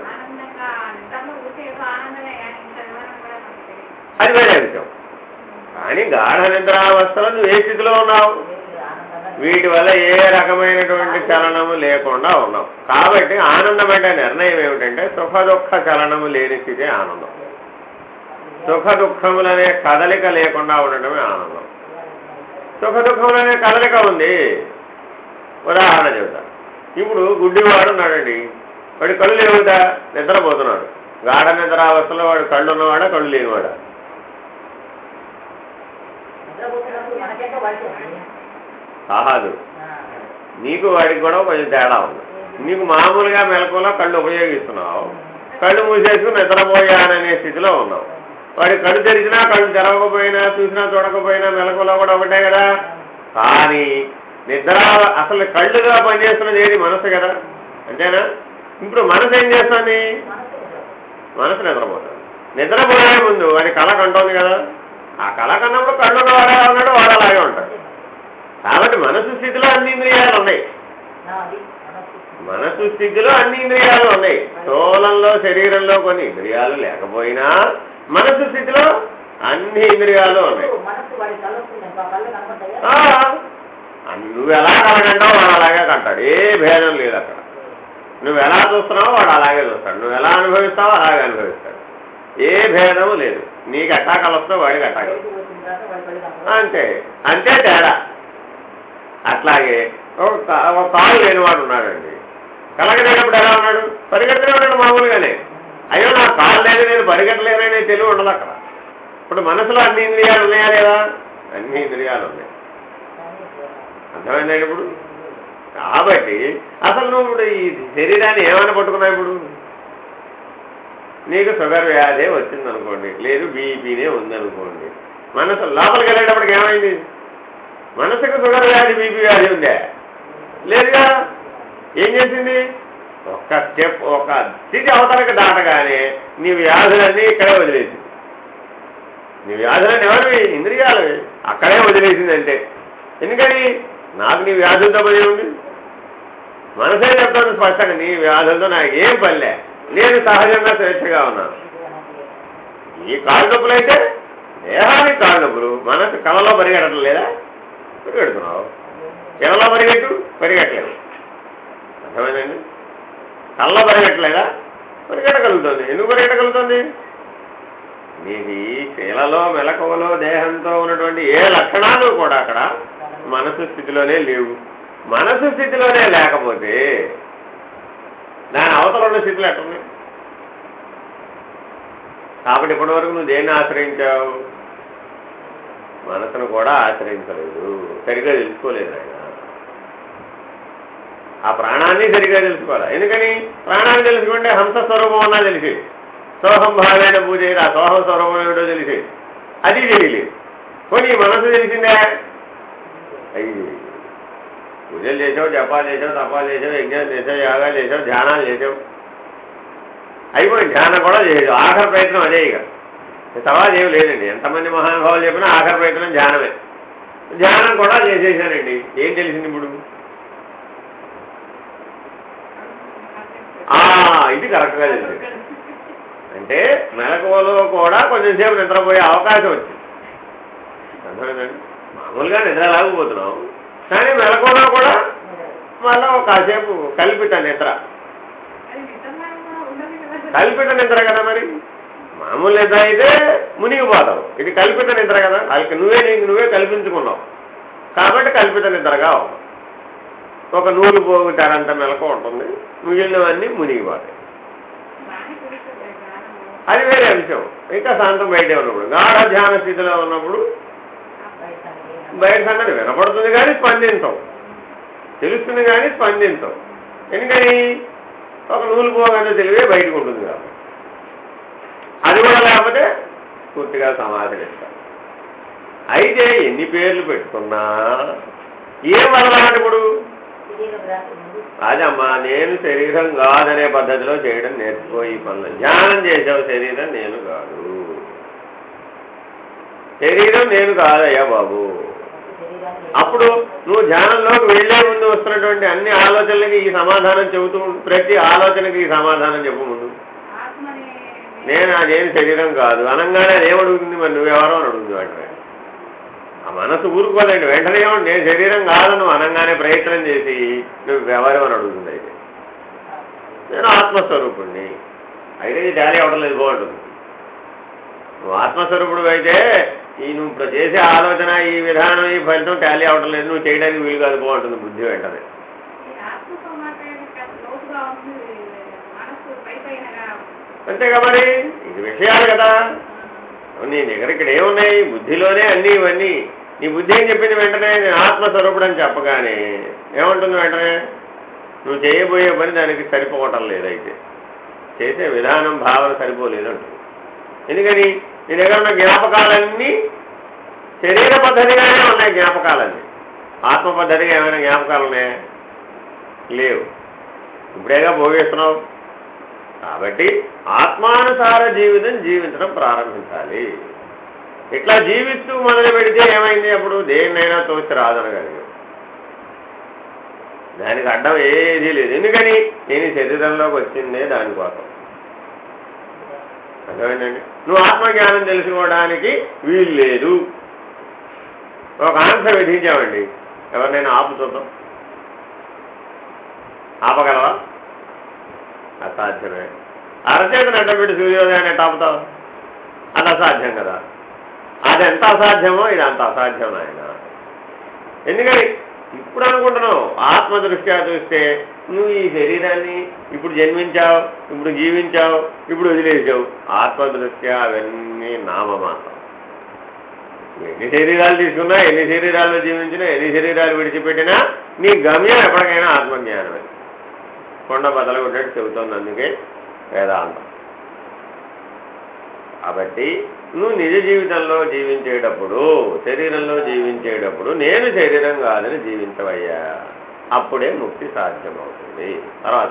అది వేరే విషయం. కానీ గాఢ నిద్రావస్థలో నువ్వు ఏ స్థితిలో ఉన్నావు? వీటి వల్ల ఏ రకమైనటువంటి చలనము లేకుండా ఉన్నావు. కాబట్టి ఆనందం అంటే నిర్ణయం ఏమిటంటే సుఖ దుఃఖ చలనము లేని స్థితి ఆనందం. సుఖ దుఃఖములనే కదలిక లేకుండా ఉండటమే ఆనందం. సుఖ దుఃఖములనే కదలిక ఉంది. ఉదాహరణ చెబుతా. ఇప్పుడు గుడ్డివాడు ఉన్నాడండి, వాడి కళ్ళు లేవుదా? నిద్రపోతున్నాడు. గాఢ నిద్రావస్థలో వాడు కళ్ళు ఉన్నవాడా, కళ్ళు లేనివాడా? కాదు, నీకు వాడికి కూడా కొంచెం తేడా ఉంది. నీకు మామూలుగా మెలకువలో కళ్ళు ఉపయోగిస్తున్నావు, కళ్ళు మూసేసుకుని నిద్రపోయాననే స్థితిలో ఉన్నావు. వాడి కళ్ళు తెరిచినా, కళ్ళు తెరవకపోయినా, చూసినా చూడకపోయినా మెలకువలో కూడా ఒకటే కదా. కానీ నిద్ర అసలు కళ్ళుగా పనిచేస్తున్నది ఏది? మనసు కదా, అంతేనా? ఇప్పుడు మనసు ఏం చేస్తుంది? మనసు నిద్రపోతుంది. నిద్రపోయే ముందు వాడి కళ కంటోంది కదా. ఆ కళ కన్నప్పుడు కళ్ళు వాడే ఉన్నాడు, వాడు అలాగే ఉంటాడు. కాబట్టి మనసు స్థితిలో అన్ని ఇంద్రియాలు ఉన్నాయి. మనసు స్థితిలో అన్ని ఇంద్రియాలు ఉన్నాయి. స్థూలంలో శరీరంలో కొన్ని ఇంద్రియాలు లేకపోయినా మనసు స్థితిలో అన్ని ఇంద్రియాలు ఉన్నాయి. నువ్వు ఎలా కలగంటావు వాడు అలాగే కంటాడు. ఏ భేదం లేదు అక్కడ. నువ్వు ఎలా చూస్తున్నావో వాడు అలాగే చూస్తాడు. నువ్వు ఎలా అనుభవిస్తావో అలాగే అనుభవిస్తాడు. ఏ భేదము లేదు. నీకు ఎట్టా కలుస్తావు వాడికి అట్టా కలుస్తావు. అంతే అంతే తేడా. అట్లాగే ఒక కాలు లేనివాడు ఉన్నాడండి. కలగలేనప్పుడు ఎలా ఉన్నాడు? పరిగెత్తలే ఉన్నాడు మామూలుగానే. అయ్యో నా కాలు లేదు, నేను పరిగెత్తలేననే తెలివి ఉండదు అక్కడ. ఇప్పుడు మనసులో అన్ని ఇంద్రియాలు ఉన్నాయా లేదా? అన్ని ఇంద్రియాలు ఉన్నాయి. అర్థమైందండి ఇప్పుడు? కాబట్టి అసలు నువ్వు ఇప్పుడు ఈ శరీరాన్ని ఏమైనా పట్టుకున్నావు? ఇప్పుడు నీకు షుగర్ వ్యాధే వచ్చిందనుకోండి, లేదు బీపీనే ఉందనుకోండి, మనసు లోపలికి వెళ్ళేటప్పటికి ఏమైంది? మనసుకు షుగర్ వ్యాధి, బీపీ వ్యాధి ఉందే? లేదుగా. ఏం చేసింది? ఒక్క స్టెప్, ఒక స్థితి అవతలకి దాటగానే నీ వ్యాధులన్నీ ఇక్కడే వదిలేసింది. నీ వ్యాధులన్నీ ఎవరివి? ఇంద్రియాలవి. అక్కడే వదిలేసింది అంతే. ఎందుకని? నాకు నీ వ్యాధులతో పని ఉంది. మనసే చెప్తాను స్పష్టంగా, నీ వ్యాధులతో నాకు ఏం పనిలే, నేను సహజంగా స్వేచ్ఛగా ఉన్నాను. ఈ కాళ్ళు నొప్పులు అయితే దేహానికి కాళ్ళు నొప్పులు, మనసు కళలో పరిగెట్టడం లేదా? పరిగెడుతున్నావు. కళలో పరిగెట్టలేదు. అర్థమైందండి? కళ్ళలో పరిగెట్టలేదా? పరిగెట్టగలుగుతుంది. ఎందుకు పరిగెట్టగలుగుతుంది? నీకు ఈ శీలలో, మెలకువలో, దేహంతో ఉన్నటువంటి ఏ లక్షణాలు కూడా అక్కడ మనసు స్థితిలోనే లేవు. మనసు స్థితిలోనే లేకపోతే దాని అవతల ఉన్న స్థితిలో ఎట్లున్నాయి? కాబట్టి ఇప్పటి వరకు నువ్వు దేన్ని ఆశ్రయించావు? మనసును కూడా ఆశ్రయించలేదు, సరిగ్గా తెలుసుకోలేదు ఆయన. ఆ ప్రాణాన్ని సరిగ్గా తెలుసుకోవాలి. ఎందుకని? ప్రాణాన్ని తెలుసుకుంటే హంస స్వరూపం అన్నా తెలిసి, సోహం భావేన పూజ, ఆ సోహం స్వరూపం ఏమిటో తెలిసి, అది తెలియలేదు. కొన్ని మనసు తెలిసిందే. అయ్యి పూజలు చేసావు, జపాలు చేసావు, తపాలు చేసావు, యజ్ఞాలు చేసావు, యాగాలు చేసావు, ధ్యానాలు చేసావు, అయిపోయింది. ధ్యానం కూడా చేయదు. ఆఖరి ప్రయత్నం అదే. ఇక తర్వాత ఏమి లేదండి. ఎంతమంది మహానుభావులు చెప్పినా ఆఖరి ప్రయత్నం ధ్యానమే. ధ్యానం కూడా చేసేసానండి. ఏం తెలిసింది ఇప్పుడు? ఇది కరెక్ట్గా తెలిసింది. అంటే మెలకువలో కూడా కొంచెంసేపు నిద్రపోయే అవకాశం వచ్చింది. అర్థమైందండి? మామూలుగా నిద్ర లాగిపోతున్నాం, కానీ మెలకువలో కూడా మళ్ళీ ఒక కాసేపు కల్పిత నిద్ర. కల్పిత నిద్ర కదా మరి. మామూలు నిద్ర అయితే మునిగిపోతావు, ఇది కల్పిత నిద్ర కదా. వాళ్ళకి నువ్వే కల్పించుకున్నావు కాబట్టి కల్పిత నిద్రగా అవుతావు. ఒక నూలు పోగుతారంత మెలకు ఉంటుంది, మిగిలినవన్నీ మునిగిపోతాయి. అది వేరే అంశం. ఇంకా శాంతం బయటే ఉన్నప్పుడు, గాఢ ధ్యాన స్థితిలో ఉన్నప్పుడు బయట సంగతి వినపడుతుంది కానీ స్పందించవు, తెలుస్తుంది కానీ స్పందించవు. ఎందుకని? ఒక నూలు పోగానే తెలివే బయటకు ఉంటుంది కాబట్టి. అది కూడా లేకపోతే పూర్తిగా సమాధిస్తారు. అయితే ఎన్ని పేర్లు పెట్టుకున్నా ఏం వదలాలి ఇప్పుడు? అదమ్మా, నేను శరీరం కాదనే పద్ధతిలో చేయడం నేర్చుకో. ఈ పనులు ధ్యానం చేసావు, శరీరం నేను కాదు, శరీరం నేను కాదయ్యా బాబు. అప్పుడు నువ్వు ధ్యానంలోకి వెళ్లే ముందు వస్తున్నటువంటి అన్ని ఆలోచనలకి ఈ సమాధానం చెబుతూ, ప్రతి ఆలోచనకి ఈ సమాధానం చెప్పు ముందు. నేను శరీరం కాదు అనగానే అదేమడుగుతుంది? మరి నువ్వెవరో అని అడుగుతుంది వెంటనే. ఆ మనసు ఊరుకోదండి. వెంటనే ఏమండి నేను శరీరం కాదని నువ్వు అనగానే ప్రయత్నం చేసి నువ్వెవరు అని అడుగుతుంది. అయితే నేను ఆత్మస్వరూపుణ్ణి అయితే ఇది టాలీ అవడం లేదు, బాగుంటుంది. నువ్వు ఆత్మస్వరూపుడు అయితే ఈ నువ్వు ఇప్పుడు చేసే ఆలోచన, ఈ విధానం, ఈ ఫలితం టాలీ అవడం లేదు, నువ్వు చేయడానికి వీలు కాదు, బాగుంటుంది బుద్ధి వెంటనే. అంతేగా మరి, ఇది విషయాలు కదా. నీ దగ్గర ఇక్కడ ఏమున్నాయి? బుద్ధిలోనే అన్నీ ఇవన్నీ. నీ బుద్ధి ఏం చెప్పింది వెంటనే? నేను ఆత్మస్వరూపుడు అని చెప్పగానే ఏమంటుంది వెంటనే? నువ్వు చేయబోయే పని దానికి సరిపోవటం లేదైతే, చేసే విధానం, భావన సరిపోలేదు అంటుంది. ఎందుకని? నీ దగ్గర ఉన్న జ్ఞాపకాలన్నీ శరీర పద్ధతిగానే ఉన్నాయి. జ్ఞాపకాలన్నీ ఆత్మ పద్ధతిగా ఏమైనా జ్ఞాపకాలు ఉన్నాయా? లేవు. ఇప్పుడేగా భోగిస్తున్నావు. కాబట్టి ఆత్మానుసార జీవితం జీవించడం ప్రారంభించాలి. ఇట్లా జీవిస్తూ మొదలు పెడితే ఏమైంది? అప్పుడు దేన్నైనా తోచి రాదనగలిగాం. దానికి అడ్డం ఏదీ లేదు. ఎందుకని? నేను శరీరంలోకి వచ్చిందే దానికోసం. అర్థమైందండి? నువ్వు ఆత్మజ్ఞానం తెలుసుకోవడానికి వీలు లేదు. ఒక ఆన్సర్ విధించామండి, ఎవరినైనా ఆపు చూద్దాం. ఆపగలవా? అసాధ్యమే. అరచేతను అడ్డపెట్టి సూర్యోదయాన్ని ఎట్ట ఆపుతావు? అది అసాధ్యం కదా. అది ఎంత అసాధ్యమో ఇది అంత అసాధ్యం ఆయన. ఎందుకని? ఇప్పుడు అనుకుంటున్నావు. ఆత్మదృష్ట్యా చూస్తే నువ్వు ఈ శరీరాన్ని ఇప్పుడు జన్మించావు, ఇప్పుడు జీవించావు, ఇప్పుడు వదిలేసావు. ఆత్మదృష్ట్యా అవన్నీ నామమాత్రం. ఎన్ని శరీరాలు తీసుకున్నా, ఎన్ని శరీరాల్లో జీవించినా, ఎన్ని శరీరాలు విడిచిపెట్టినా నీ గమ్యం ఎప్పటికైనా ఆత్మజ్ఞానమే. కొండ బదలు కొట్టేట్టు చెబుతోంది అందుకే వేదాంతం. కాబట్టి నువ్వు నిజ జీవితంలో జీవించేటప్పుడు, శరీరంలో జీవించేటప్పుడు నేను శరీరం కాదని జీవించవయ్యా, అప్పుడే ముక్తి సాధ్యమవుతుంది. తర్వాత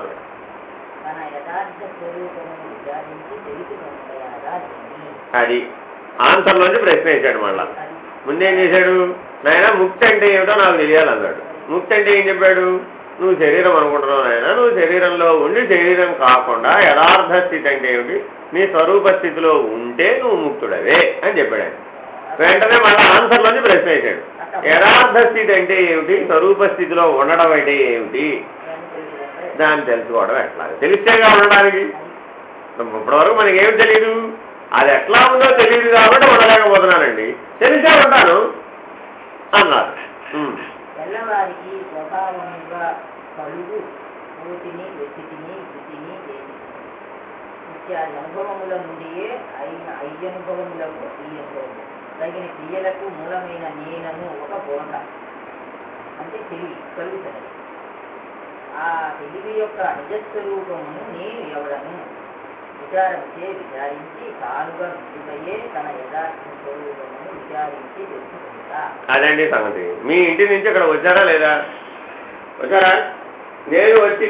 అది ఆన్సర్లోంచి ప్రశ్న వేశాడు. మళ్ళా ముందేం చేశాడు, నాయన ముక్తి అంటే ఏమిటో నాకు తెలియాలన్నాడు. ముక్తి అంటే ఏం చెప్పాడు, నువ్వు శరీరం అనుకుంటున్నావు నాయన, నువ్వు శరీరంలో ఉండి శరీరం కాకుండా యథార్థ స్థితి అంటే ఏమిటి, నీ స్వరూప స్థితిలో ఉంటే నువ్వు ముక్తుడవే అని చెప్పాడు ఆయన. వెంటనే మళ్ళీ ఆన్సర్లోంచి ప్రశ్న వేశాడు, యథార్థ స్థితి అంటే ఏమిటి, స్వరూప స్థితిలో ఉండడం అంటే ఏమిటి, దాన్ని తెలుసుకోవడం ఎట్లా, తెలిస్తేగా ఉండడానికి. ఇప్పటివరకు మనకి ఏమి తెలియదు, అది ఎట్లా ఉందో తెలియదు కాబట్టి ఉండలేకపోతున్నానండి, తెలిసే ఉంటాను అన్నారు. తెల్లవారికి స్వభావముగా కలుగు పూర్తిని వ్యక్తిని వృత్తిని ఇత్యాది అనుభవముల నుండియే అయ్యనుభవములకు ఈ అనుభవము తగిన క్రియలకు మూలమైన నేనను ఒక బోధ అంటే తెలివి కలుగుతుంది. ఆ తెలివి యొక్క నిజస్వరూపమును నేను ఎవడను విచారించి తానుగా ముందుకయ్యే తన యథార్థ స్వరూపమును విచారించి తెలుసుకుంటా. అదండి సంగతి. మీ ఇంటి నుంచి ఇక్కడ వచ్చారా లేదా, వచ్చారా? నేను వచ్చి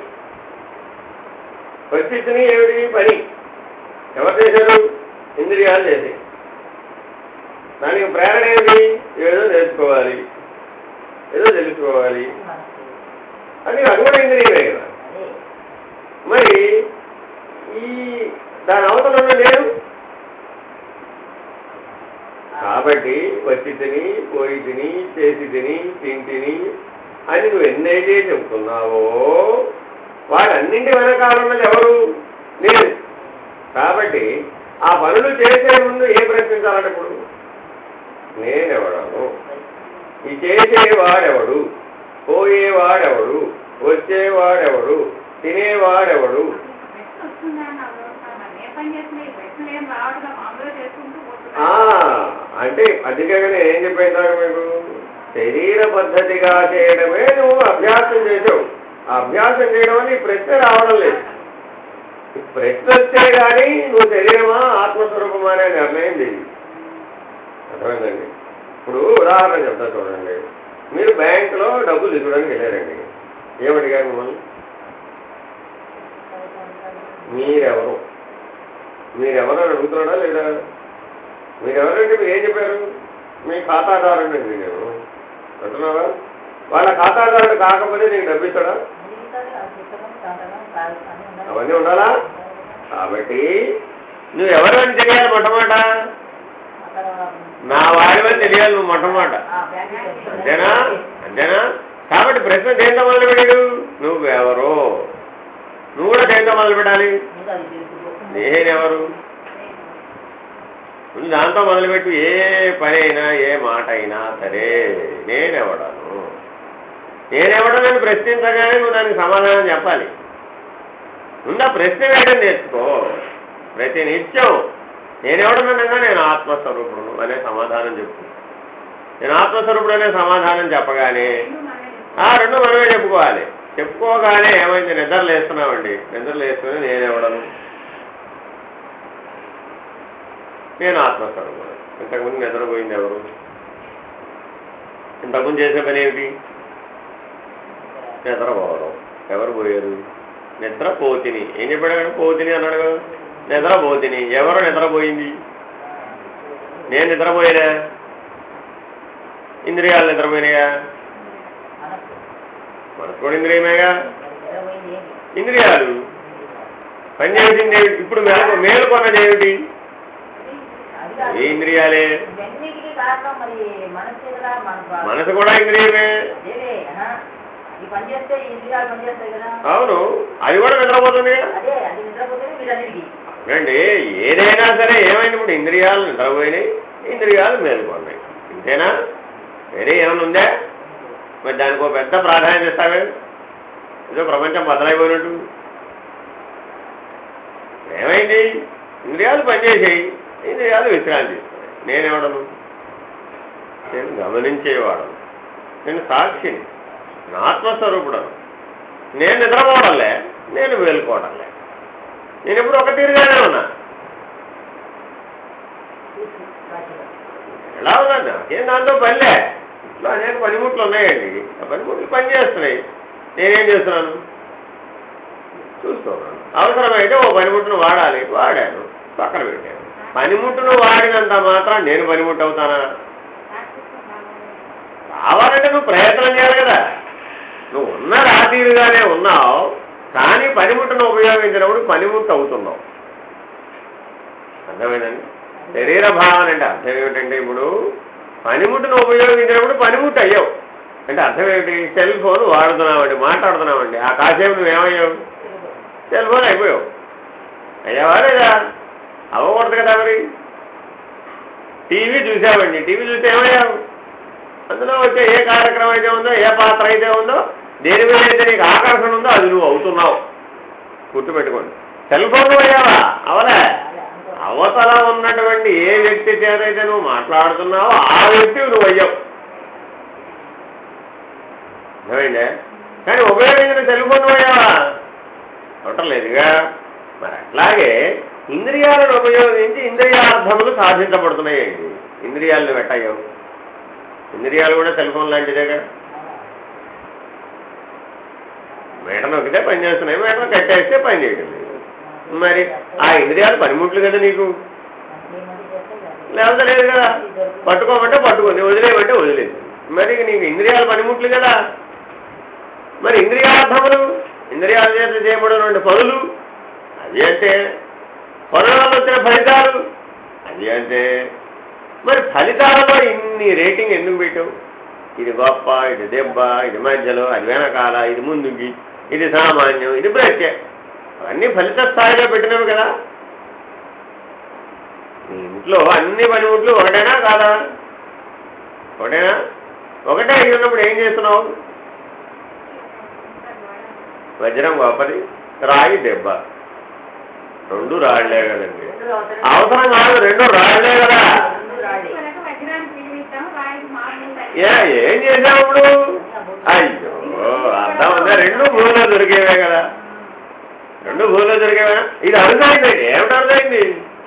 తిని ఏమిటి పని ఎవరు చేశారు, ఇంద్రియాలు చేసి. దానికి ప్రేరణ ఏమిటి, ఏదో నేర్చుకోవాలి, ఏదో తెలుసుకోవాలి, అది కూడా ఇంద్రియమే కదా. మరి ఈ దాని అవతల ఉన్న నేను, కాబట్టి వచ్చి తిని పోయి తిని చేసి తింటిని అని నువ్వు ఎన్నైతే చెబుతున్నావో వాటన్నింటి వెనకాలన్నది ఎవరు, నేను. కాబట్టి ఆ పనులు చేసే ముందు ఏం ప్రశ్నించాలంటే, ఇప్పుడు నేనెవడను, ఈ చేసేవాడెవడు, పోయేవాడెవడు, వచ్చేవాడెవడు, తినేవాడెవడు. అంటే అందుకని ఏం చెప్పేందాక మీకు, శరీర పద్ధతిగా చేయడమే నువ్వు అభ్యాసం చేసావు. ఆ అభ్యాసం చేయడం వల్ల ఈ ప్రశ్న రావడం లేదు. ఈ ప్రశ్న వస్తే కానీ నువ్వు శరీరమా ఆత్మస్వరూపమా అనే నిర్ణయం చేయి. అర్థమైందండి. ఇప్పుడు ఉదాహరణ చెప్తా చూడండి. మీరు బ్యాంకులో డబ్బులు తీసుకోవడానికి వెళ్ళారండి. ఏమడిగారు మిమ్మల్ని, మీరెవరు అని అడుగుతున్నాడా లేదా? మీరెవరంటే మీరు ఏం చెప్పారు, మీ ఖాతాదారుడు అండి నేను అంటున్నావా? వాళ్ళ ఖాతాదారుడు కాకపోతే నీకు డబ్బు ఇస్తాడా? అవన్నీ ఉండాలా? కాబట్టి నువ్వెవరు అని తెలియాలి మొట్టమొదట, నా వాడివని తెలియాలి నువ్వు మొట్టమొదట. అంతేనా? కాబట్టి ప్రశ్న దేంతో మొదలు పెట్టాడు, నువ్వెవరు, నువ్వు కూడా దేంతో మొదలు పెట్టాలి, నేనెవరు. ముందు దాంతో మొదలుపెట్టు. ఏ పని అయినా ఏ మాట అయినా సరే నేనెవడనని ప్రశ్నించగానే నువ్వు దానికి సమాధానం చెప్పాలి. ముందు ఆ ప్రశ్న వేయడం నేర్చుకో. ప్రతి నిత్యం నేనెవడనగా నేను ఆత్మస్వరూపుడు అనే సమాధానం చెప్పు. నేను ఆత్మస్వరూపుడు అనే సమాధానం చెప్పగానే రెండు మనమే చెప్పుకోవాలి. చెప్పుకోగానే ఏమైంది, నిద్రలు వేస్తున్నామండి, నిద్రలు వేసుకుని నేనెవడను, నేను ఆత్మస్వరూపుడు. ఇంతకుముందు నిద్రపోయింది ఎవరు, ఇంతకుముందు చేసే పని ఏమిటి, నిద్రపోవడం. ఎవరు పోయారు, నిద్రపోతిని. ఏం చెప్పాడు అక్కడ, పోతిని అన్నాడు కదా, నిద్రపోతిని. ఎవరు నిద్రపోయింది, నేను నిద్రపోయినా, ఇంద్రియాలు నిద్రపోయినాయా, మనసు కూడా ఇంద్రియమేగా. ఇంద్రియాలు పనిచేసింది ఇప్పుడు మేలుకొన్నది ఏమిటి, ఏ ఇంద్రియాలే. మనసు కూడా ఇంద్రియమే. అవును, అది కూడా నిద్రపోతుంది అవునండి. ఏదైనా సరే ఏమైంది, ఇప్పుడు ఇంద్రియాలు నిద్రపోయినాయి, ఇంద్రియాలు మేలుకొన్నాయి, ఇంతేనా? వేరే ఏమైనా ఉందా? మరి దానికి ఒక పెద్ద ప్రాధాన్యత ఇస్తావే, ఏదో ప్రపంచం బదలైపోయినట్టు. ఏమైంది, ఇంద్రియాలు పనిచేసాయి, ఇంద్రియాలు విశ్రాంతి ఇస్తున్నాయి. నేనెవడను, నేను గమనించేవాడను, నేను సాక్షిని, నేను ఆత్మస్వరూపుడను. నేను నిద్రపోవడంలే, నేను మేలుకోవడంలే. నేను ఎప్పుడు ఒక తీరుగానే ఉన్నా. ఎలా ఉన్నాను నాకేం దాంతో పనిలే. ఇంట్లో అనేక పనిముట్లు ఉన్నాయండి, ఆ పనిముట్లు పని చేస్తున్నాయి. నేనేం చేస్తున్నాను, చూస్తున్నాను. అవసరమైతే ఓ పనిముట్టును వాడాను, పక్కన పెట్టాను. పనిముట్టును వాడినంత మాత్రం నేను పనిముట్టు అవుతానా? కావాలంటే నువ్వు ప్రయత్నం చేయాలి కదా. నువ్వు ఉన్న రాతీరుగానే ఉన్నావు, కానీ పనిముట్టును ఉపయోగించినప్పుడు పనిముట్టు అవుతున్నావు. అర్థమైందండి? శరీర భావన అంటే అర్థం ఏమిటంటే, ఇప్పుడు పనిముట్టును ఉపయోగించినప్పుడు పనిముట్టు అయ్యావు అంటే అర్థం ఏమిటి? సెల్ ఫోన్ వాడుతున్నామండి, మాట్లాడుతున్నామండి. ఆ కాసేపు నువ్వేమయ్యావు? సెల్ ఫోన్ అయిపోయావు. అయ్యావా లేదా? అవ్వకూడదు కదా. మరి టీవీ చూసావండి, టీవీ చూస్తే ఏమయ్యావు? అందులో వచ్చే ఏ కార్యక్రమం అయితే ఉందో, ఏ పాత్ర అయితే ఉందో, దేని మీద అయితే నీకు ఆకర్షణ ఉందో అది నువ్వు అవుతున్నావు. గుర్తుపెట్టుకోండి. సెల్ ఫోన్ అయ్యావా? అవలే. అవతల ఉన్నటువంటి ఏ వ్యక్తి చేతైతే నువ్వు మాట్లాడుతున్నావో ఆ వ్యక్తి నువ్వు అయ్యావు. అర్థమైందే? కానీ ఉపయోగించిన సెల్ ఫోన్ అయ్యావా? అవటం లేదుగా. మరి అట్లాగే ఇంద్రియాలను ఉపయోగించి ఇంద్రియార్థములు సాధించబడుతున్నాయండి. ఇంద్రియాలను పెట్టాయవు. ఇంద్రియాలు కూడా సెల్ ఫోన్ లాంటిదేగా. మీటర్ నొక్కితే పని చేస్తున్నాయి, మీటర్ కట్టేస్తే పని చేయడం లేదు. మరి ఆ ఇంద్రియాలు పనిముట్లు కదా నీకు, లేకపోతే లేదు కదా. పట్టుకోమంటే పట్టుకుంది, వదిలేయమంటే వదిలేదు. మరి నీకు ఇంద్రియాలు పనిముట్లు కదా. మరి ఇంద్రియార్థములు, ఇంద్రియాల చేత చేయబడినటువంటి పనులు, అది అంటే పనుల వల్ల వచ్చిన ఫలితాలు, అది అంటే మరి ఫలితాలలో ఇన్ని రేటింగ్ ఎందుకు పెట్టావు? ఇది గొప్ప, ఇది దెబ్బ, ఇది మధ్యలో, అది వెనకాల, ఇది ముందుకి, ఇది సామాన్యం, ఇది ప్రత్యేక, అవన్నీ ఫలిత స్థాయిలో పెట్టినవి కదా. నీ ఇంట్లో అన్ని పనిముట్లు ఒకటేనా కాదా? ఒకటేనా? ఒకటే అయి ఉన్నప్పుడు ఏం చేస్తున్నావు? వజ్రం గొప్పది, రాయి దెబ్బ, రెండు రాళ్లే కదండి. అవసరం కాదు, రెండు రాళ్లే కదా. ఏం చేసావు ఇప్పుడు? అయ్యో, అర్థం ఉందా? రెండు భూమిలో దొరికేవే కదా. రెండు భూమిలో దొరికేవా? ఇది అర్థమైంది. ఏమిటి అర్థమైంది?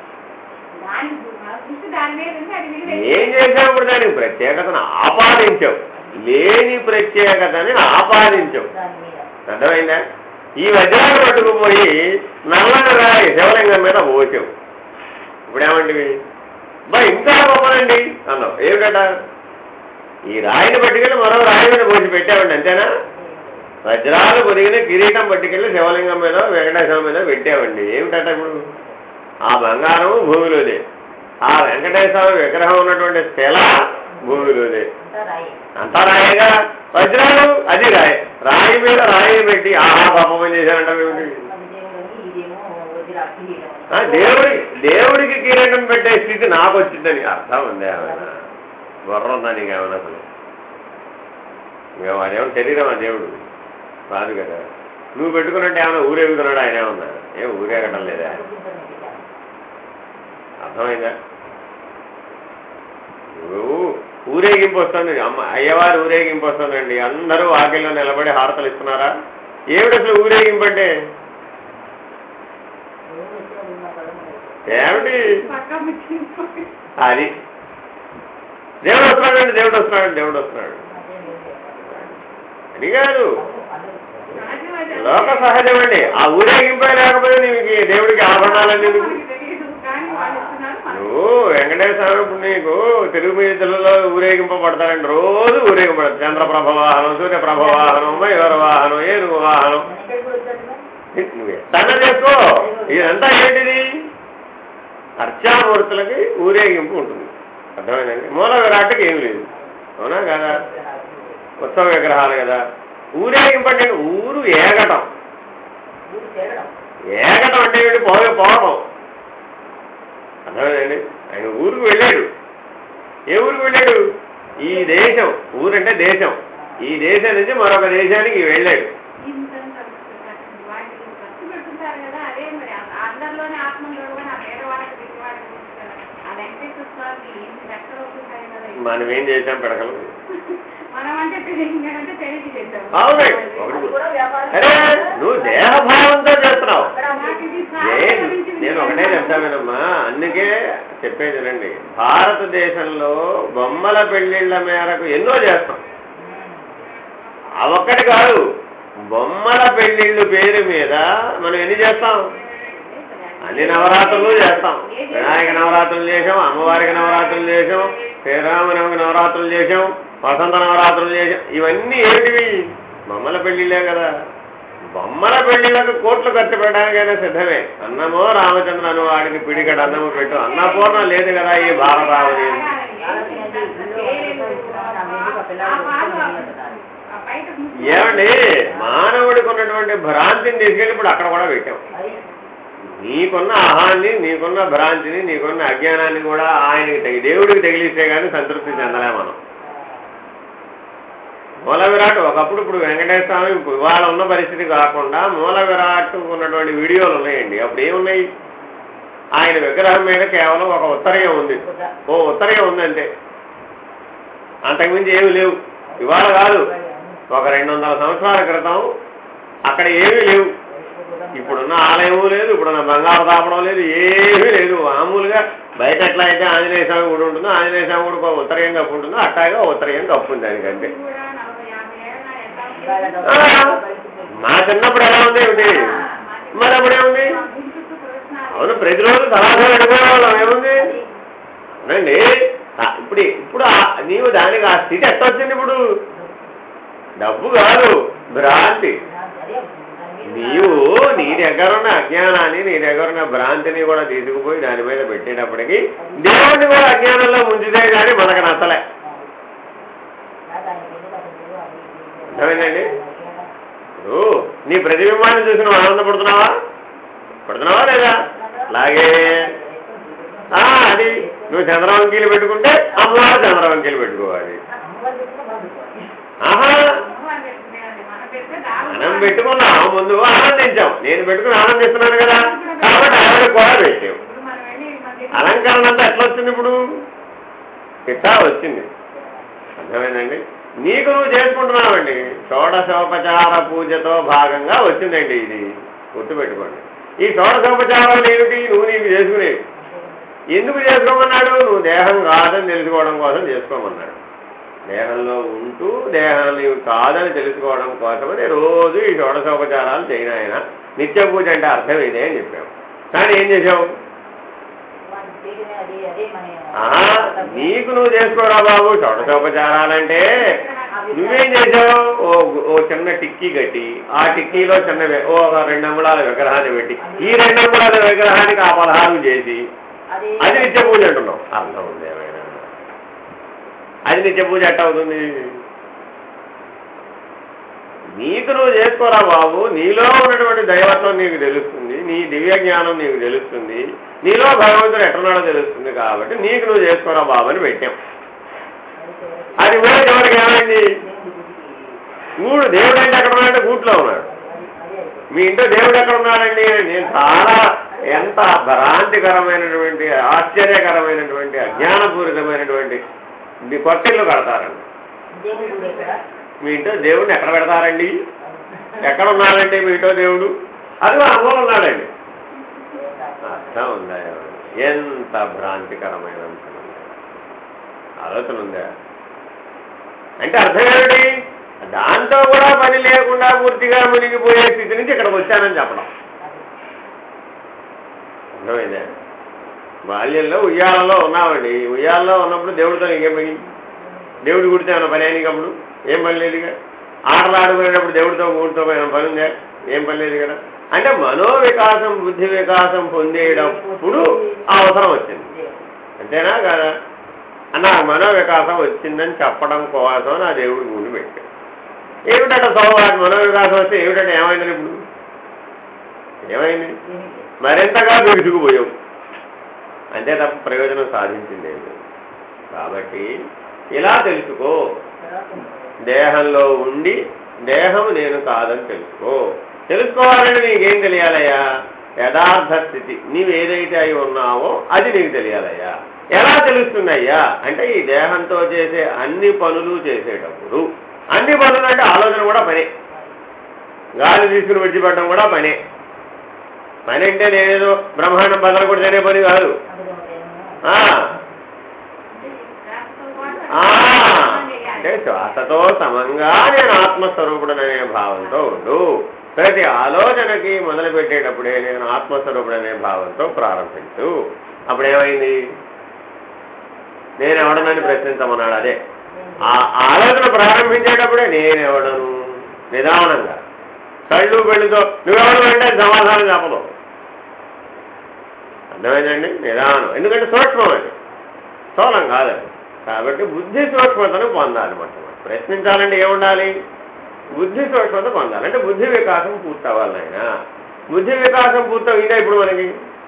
ఏం చేసావు ఇప్పుడు? దానికి ప్రత్యేకతను ఆపాదించావు, లేని ప్రత్యేకతని ఆపాదించావు. అర్థమైందా? ఈ వజ్రాలు పట్టుకుపోయి నల్లని రాయి శివలింగం మీద పోసావు. ఇప్పుడేమంటివి? ఇంకా గొప్పనండి అన్నావు. ఏమిట? ఈ రాయిని పట్టుకెళ్ళి మరో రాయి మీద పోసి పెట్టామండి, అంతేనా? వజ్రాలు పొదిగిన కిరీటం పట్టుకెళ్ళి శివలింగం మీద, వెంకటేశ్వర మీద పెట్టామండి. ఏమిటంటే ఇప్పుడు ఆ బంగారం భూమిలోదే, ఆ వెంకటేశ్వర విగ్రహం ఉన్నటువంటి శిల భూమిలోదే, అంతా రాయిగా. వజ్రాలు అది రాయి, రాయి మీద రాయి పెట్టి ఆహా పాపం చేశానంటాం. ఏమిటి? దేవుడికి కిరీటం పెట్టే స్థితి నాకు వచ్చిందని అర్థం ఉంది. ఏమైనా బుర్ర ఉందా నీకు? ఏమన్నా అసలు వాడేమన్నా శరీరమా దేవుడు కాదు కదా. నువ్వు పెట్టుకున్నట్టు ఏమైనా ఊరేగుతున్నాడు ఆయన? ఏమన్నా ఏం ఊరేగటం లేదా? అర్థమైందా? నువ్వు ఊరేగింపు వస్తుంది, అయ్యవారు ఊరేగింపు వస్తుందండి, అందరూ వాకిల్లో నిలబడి హారతలు ఇస్తున్నారా? ఏమిటి అసలు ఊరేగింపు అంటే? ఏమిటి అది? దేవుడు వస్తున్నాడండి, దేవుడు వస్తున్నాడు, దేవుడు వస్తున్నాడు అది కాదు. లోక సహజమండి. ఆ ఊరేగింపే లేకపోతే నీకు దేవుడికి ఆభరణాలన్నీ నువ్వు వెంకటేశ్వర ఇప్పుడు నీకు తెలుగు మీదలో ఊరేగింపబడతారండి. రోజు ఊరేగింపడతారు. చంద్రప్రభ వాహనం, సూర్యప్రభ వాహనం, మయూర వాహనం, ఏనుగు వాహనం. నువ్వు ఎట్లా చేసుకో. ఇదంతా ఏంటిది? అర్చామూర్తులకి ఊరేగింపు ఉంటుంది. అర్థమైందండి? మూల విరాట్కి ఏమి లేదు, అవునా కదా? ఉత్సవ విగ్రహాలు కదా. ఊరేగింపండి ఊరు ఏగటం. ఏగటం అంటే ఏంటి? పోవటం. అర్థమైందండి? ఆయన ఊరికి వెళ్ళాడు. ఏ ఊరికి వెళ్ళాడు? ఈ దేశం. ఊరంటే దేశం. ఈ దేశం నుంచి మరొక దేశానికి వెళ్ళాడు. మనం ఏం చేసాం? పెడకలు. అవునండి. అరే నువ్వు దేహభావంతో చేస్తున్నావు. నేను ఒకటే చెప్తామేనమ్మా, అందుకే చెప్పేదేనండి. భారతదేశంలో బొమ్మల పెళ్లిళ్ల మేరకు ఎన్నో చేస్తాం. ఆ ఒక్కటి కాదు, బొమ్మల పెళ్లిళ్ళు పేరు మీద మనం ఎన్ని చేస్తాం? అన్ని నవరాత్రులు చేస్తాం. వినాయక నవరాత్రులు చేసాం, అమ్మవారికి నవరాత్రులు చేసాం, శ్రీరామనవమికి నవరాత్రులు చేసాం, వసంత నవరాత్రులు చేసాం. ఇవన్నీ ఏమిటివి? బొమ్మల పెళ్లిళ్ళే కదా. బొమ్మల పెళ్లిళ్ళకు కోట్లు ఖర్చు పెట్టడానికైనా సిద్ధమే. అన్నమో రామచంద్రను వాడికి పిడికడ అన్నము పెట్టు. అన్నపూర్ణ లేదు కదా ఈ భారతావని. ఏమండి, మానవుడికి ఉన్నటువంటి భ్రాంతిని తీసుకెళ్ళి ఇప్పుడు అక్కడ కూడా పెట్టాం. నీకున్న అహాన్ని, నీకున్న భ్రాంతిని, నీకున్న అజ్ఞానాన్ని కూడా ఆయనకి దేవుడికి తగిలిస్తే కానీ సంతృప్తి చెందలే మనం. మూల విరాట్ ఒకప్పుడు, ఇప్పుడు వెంకటేశ్వర స్వామి ఇవాళ ఉన్న పరిస్థితి కాకుండా మూల విరాట్ ఉన్నటువంటి వీడియోలు ఉన్నాయండి. అప్పుడు ఏమున్నాయి? ఆయన విగ్రహం మీద కేవలం ఒక ఉత్తరీయం ఉంది, ఓ ఉత్తరీయం ఉందంటే, అంతకుమించి ఏమీ లేవు. ఇవాళ కాదు, ఒక 200 సంవత్సరాల క్రితం అక్కడ ఏమీ లేవు. ఇప్పుడున్న ఆలయము లేదు, ఇప్పుడున్న బంగారు తాపడం లేదు, ఏమీ లేదు. మామూలుగా బయట ఎట్లా అయితే ఆంజనేయ స్వామి గుడి ఉంటుందో, ఆంజనేయ స్వామి గుడికి ఒక ఉత్తరీయం కప్పు ఉంటుందో అట్లాగే ఉత్తరీయం కప్పు ఉంది దానికంటే. మా చిన్నప్పుడు ఎలా ఉంది ఏమిటి? మరి అప్పుడు ఏముంది? అవును, ప్రతిరోజు సలహా అడిగేవాళ్ళం. ఏముంది అవునండి. ఇప్పుడు నీవు దానికి ఆ స్థితి ఎట్లా వచ్చింది? ఇప్పుడు డబ్బు కాదు, భ్రాంతి. నీవు నీ దగ్గరున్న అజ్ఞానాన్ని, నీ దగ్గరున్న భ్రాంతిని కూడా తీసుకుపోయి దాని మీద పెట్టేటప్పటికి దేవుడిని కూడా అజ్ఞానంలో ముంచితే కానీ మనకు నచ్చలే. అర్థమైందండి? ఇప్పుడు నీ ప్రతిబింబాన్ని చూసి నువ్వు ఆనందపడుతున్నావా? పడుతున్నావా లేదా? అలాగే అది నువ్వు చంద్రవంకీలు పెట్టుకుంటే అమ్మవారు చంద్రవంకీలు పెట్టుకోవాలి. ఆహా, మనం పెట్టుకున్నాం, ముందు ఆనందించాం. నేను పెట్టుకుని ఆనందిస్తున్నాను కదా, కాబట్టి ఆవిడ కూడా పెట్టాం. అలంకరణ అంతా ఎట్లా వచ్చింది? ఇప్పుడు ఇట్లా వచ్చింది. అర్థమైందండి? నీకు నువ్వు చేసుకుంటున్నావండి. షోడశోపచార పూజతో భాగంగా వచ్చిందండి ఇది, గుర్తుపెట్టుకోండి. ఈ షోడశోపచారాలు ఏమిటి? నువ్వు నీకు చేసుకునేవి. ఎందుకు చేసుకోమన్నాడు? నువ్వు దేహం కాదని తెలుసుకోవడం కోసం చేసుకోమన్నాడు. దేహంలో ఉంటూ దేహం నీవు కాదని తెలుసుకోవడం కోసమని రోజు ఈ షోడశోపచారాలు చేయను. ఆయన నిత్య పూజ అంటే అర్థం ఇదే అని చెప్పావు. కానీ ఏం చేసావు? నీకు నువ్వు చేసుకోరా బాబు. షోడశోపచారాలంటే నువ్వేం చేసావు? ఓ చిన్న టిక్కీ కట్టి, ఆ టిక్కీలో చిన్న ఓ 2 అంగుళాల విగ్రహాన్ని పెట్టి, ఈ 2 అంగుళాల విగ్రహానికి ఆ పలహారం చేసి అది నిత్య పూజ అంటున్నావు. అర్థం ఉంది ఏమైనా? అది నిత్య పూజ ఎట్ట అవుతుంది? నీకు నువ్వు చేసుకోరా బాబు. నీలో ఉన్నటువంటి దైవత్వం నీకు తెలుస్తుంది, నీ దివ్య జ్ఞానం నీకు తెలుస్తుంది, నీలో భగవంతుడు ఎట్టున్నాడో తెలుస్తుంది. కాబట్టి నీకు నువ్వు చేసుకోరా బాబు అని పెట్టాం. అది కూడా ఎవరికి ఏమైంది? దేవుడు అంటే ఎక్కడ ఉన్నాడంటే గూట్లో ఉన్నాడు. మీ ఇంట్లో దేవుడు ఎక్కడ ఉన్నాడండి? నేను చాలా ఎంత భ్రాంతికరమైనటువంటి, ఆశ్చర్యకరమైనటువంటి, అజ్ఞానపూరితమైనటువంటి కొట్టిల్లు కడతారండి. మీ ఇంట్లో దేవుడిని ఎక్కడ పెడతారండి? ఎక్కడ ఉన్నాడండి మీ ఇంట్లో దేవుడు? అది అమ్మలో ఉన్నాడండి. అర్థం ఉందా? ఎంత భ్రాంతికరమైన ఆలోచన ఉందా? అంటే అర్థం ఏమిటి? దాంతో కూడా పని లేకుండా పూర్తిగా మునిగిపోయే స్థితి నుంచి ఇక్కడికి వచ్చానని చెప్పడం. అర్థమైందా? బాల్యంలో ఉయ్యాలలో ఉన్నామండి. ఉయ్యాలలో ఉన్నప్పుడు దేవుడితో నీకేం పని? దేవుడి గుడితో ఏమైనా పని అయినప్పుడు ఏం పని లేదుగా. ఆటలు ఆడుకునేటప్పుడు దేవుడితో గుడితో పని ఉందా? ఏం పని లేదు కదా. అంటే మనోవికాసం, బుద్ధి వికాసం పొందేటప్పుడు ఆ అవసరం వచ్చింది. అంతేనా కదా? అన్న మనోవికాసం వచ్చిందని చెప్పడం కోసం నా దేవుడి గుడి పెట్టాడు. ఏమిటంటే సోమవారం మనోవికాసం వస్తే ఏమిటంటే ఏమైందని? ఇప్పుడు ఏమైంది? మరింతగా విసుగుపోయావు. అంతే తప్ప ప్రయోజనం సాధించింది ఏమి. కాబట్టి ఇలా తెలుసుకో. దేహంలో ఉండి దేహం నేను కాదని తెలుసుకో. తెలుసుకోవాలని నీకేం తెలియాలయ్యా? యథార్థ స్థితి నీవేదైతే అయి ఉన్నావో అది నీకు తెలియాలయ్యా. ఎలా తెలుస్తుందయ్యా అంటే ఈ దేహంతో చేసే అన్ని పనులు చేసేటప్పుడు, అన్ని పనులు అంటే ఆలోచన కూడా పనే, గాలి తీసుకుని విడిచిపెట్టడం కూడా పనే. పని అంటే నేనేదో బ్రహ్మాండం బదలు కొడితేనే పని కాదు. అంటే శ్వాసతో సమంగా నేను ఆత్మస్వరూపుడననే భావంతో ఉండు. ప్రతి ఆలోచనకి మొదలు పెట్టేటప్పుడే నేను ఆత్మస్వరూపుడనే భావంతో ప్రారంభించు. అప్పుడేమైంది? నేనెవడనని ప్రశ్నించమన్నాడు. అదే ఆ ఆలోచన ప్రారంభించేటప్పుడే నేనెవడను నిదానంగా కళ్ళు పెళ్ళితో నువ్వెవడు అంటే సమాధానం చెప్పదు. అర్థమైందండి? నిదానం. ఎందుకంటే సూక్ష్మం అది, స్థూలం కాదండి. కాబట్టి బుద్ధి సూక్ష్మతను పొందాలి. మొట్టమొదటి ప్రశ్నించాలంటే ఏముండాలి? బుద్ధి సూక్ష్మత పొందాలి. అంటే బుద్ధి వికాసం పూర్తవ్వాలి. ఆయన బుద్ధి వికాసం పూర్తయిందా ఇప్పుడు మనకి?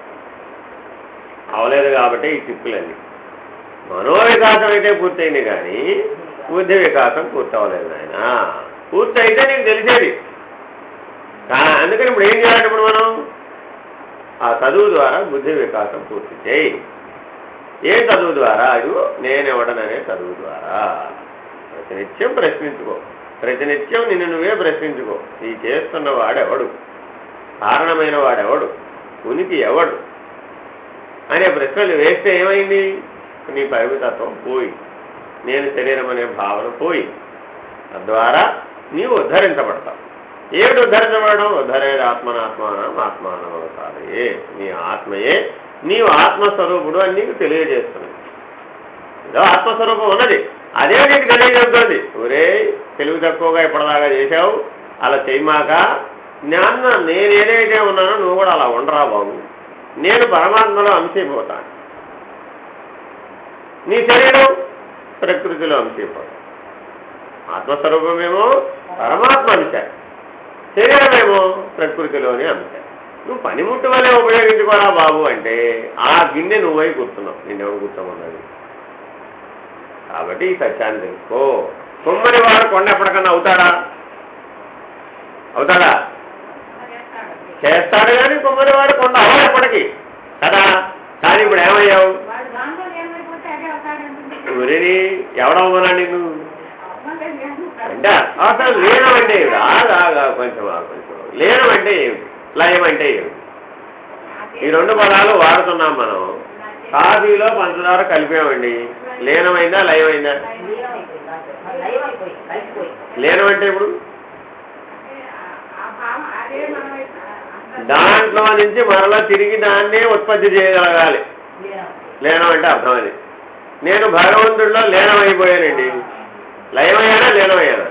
అవలేదు కాబట్టి ఈ చిక్కులన్నీ. మనోవికాసం అయితే పూర్తయింది కానీ బుద్ధి వికాసం పూర్తవలేదు ఆయన. పూర్తయితే నీకు తెలిసేది. అందుకని ఇప్పుడు ఏం చేయాలంటే ఇప్పుడు మనం ఆ చదువు ద్వారా బుద్ధి వికాసం పూర్తి చేయి. ఏ చదువు ద్వారా? అది నేనెవడననే చదువు ద్వారా. ప్రతినిత్యం ప్రశ్నించుకో. ప్రతినిత్యం నిన్ను నువ్వే ప్రశ్నించుకో. ఈ చేస్తున్న వాడెవడు, కారణమైన వాడెవడు, ఉనికి ఎవడు అనే ప్రశ్నలు వేస్తే ఏమైంది? నీ పరిమితత్వం పోయి, నేను శరీరం అనే భావన పోయి, తద్వారా నీవు ఉద్ధరించబడతావు. ఏమిటి ఉద్ధరించబడడం? ఉద్ధరేది ఆత్మనాత్మానం ఆత్మానం అవతారయే. నీ ఆత్మయే నీవు ఆత్మస్వరూపుడు అని నీకు తెలియజేస్తున్నది. ఏదో ఆత్మస్వరూపం ఉన్నది, అదే నీకు తెలియజేస్తుంది. ఒరే తెలివి తక్కువగా ఇప్పటిదాకా చేశావు, అలా చేయమాక. నేనేదైతే ఉన్నానో నువ్వు కూడా అలా ఉండరా బాబు. నేను పరమాత్మలో అంశీపోతాను. నీ శరీరం ప్రకృతిలో అంశీపోతాను. ఆత్మస్వరూపమేమో పరమాత్మ అంశ, శరీరమేమో ప్రకృతిలోని అంశ. నువ్వు పనిముట్టు వల్లే ఉపయోగించుకోరా బాబు అంటే ఆ గిన్నె నువ్వై కూర్చున్నావు. నిన్నెవరు కూర్చోమన్నది? కాబట్టి ఈ సత్యాన్ని తెలుసుకో. కొమ్మరి వాడు కొండ ఎప్పటికన్నా అవుతాడా? అవుతాడా? చేస్తాడు కానీ కొమ్మరి వాడు కొండ అవ్వడు ఎప్పటికీ కదా. కానీ ఇప్పుడు ఏమయ్యావు? ఊరిని ఎవడవ్వనా నిన్ను అంటే అసలు లీనం అంటే ఏమిటి? కొంచెం లీనం అంటే ఏమిటి? లయం అంటే ఏమిటి? ఈ రెండు పదాలు వాడుతున్నాం మనం. కాఫీలో పంచదార కలిపామండి, లీనమైందా లయమైందా? లీనం అంటే ఇప్పుడు దాంట్లో నుంచి మరలా తిరిగి దాన్నే ఉత్పత్తి చేయగలగాలి. లీనం అంటే అర్థం అది. నేను భగవంతుడిలో లీనమైపోయానండి. లయమయ్యానా లీనమయ్యానా?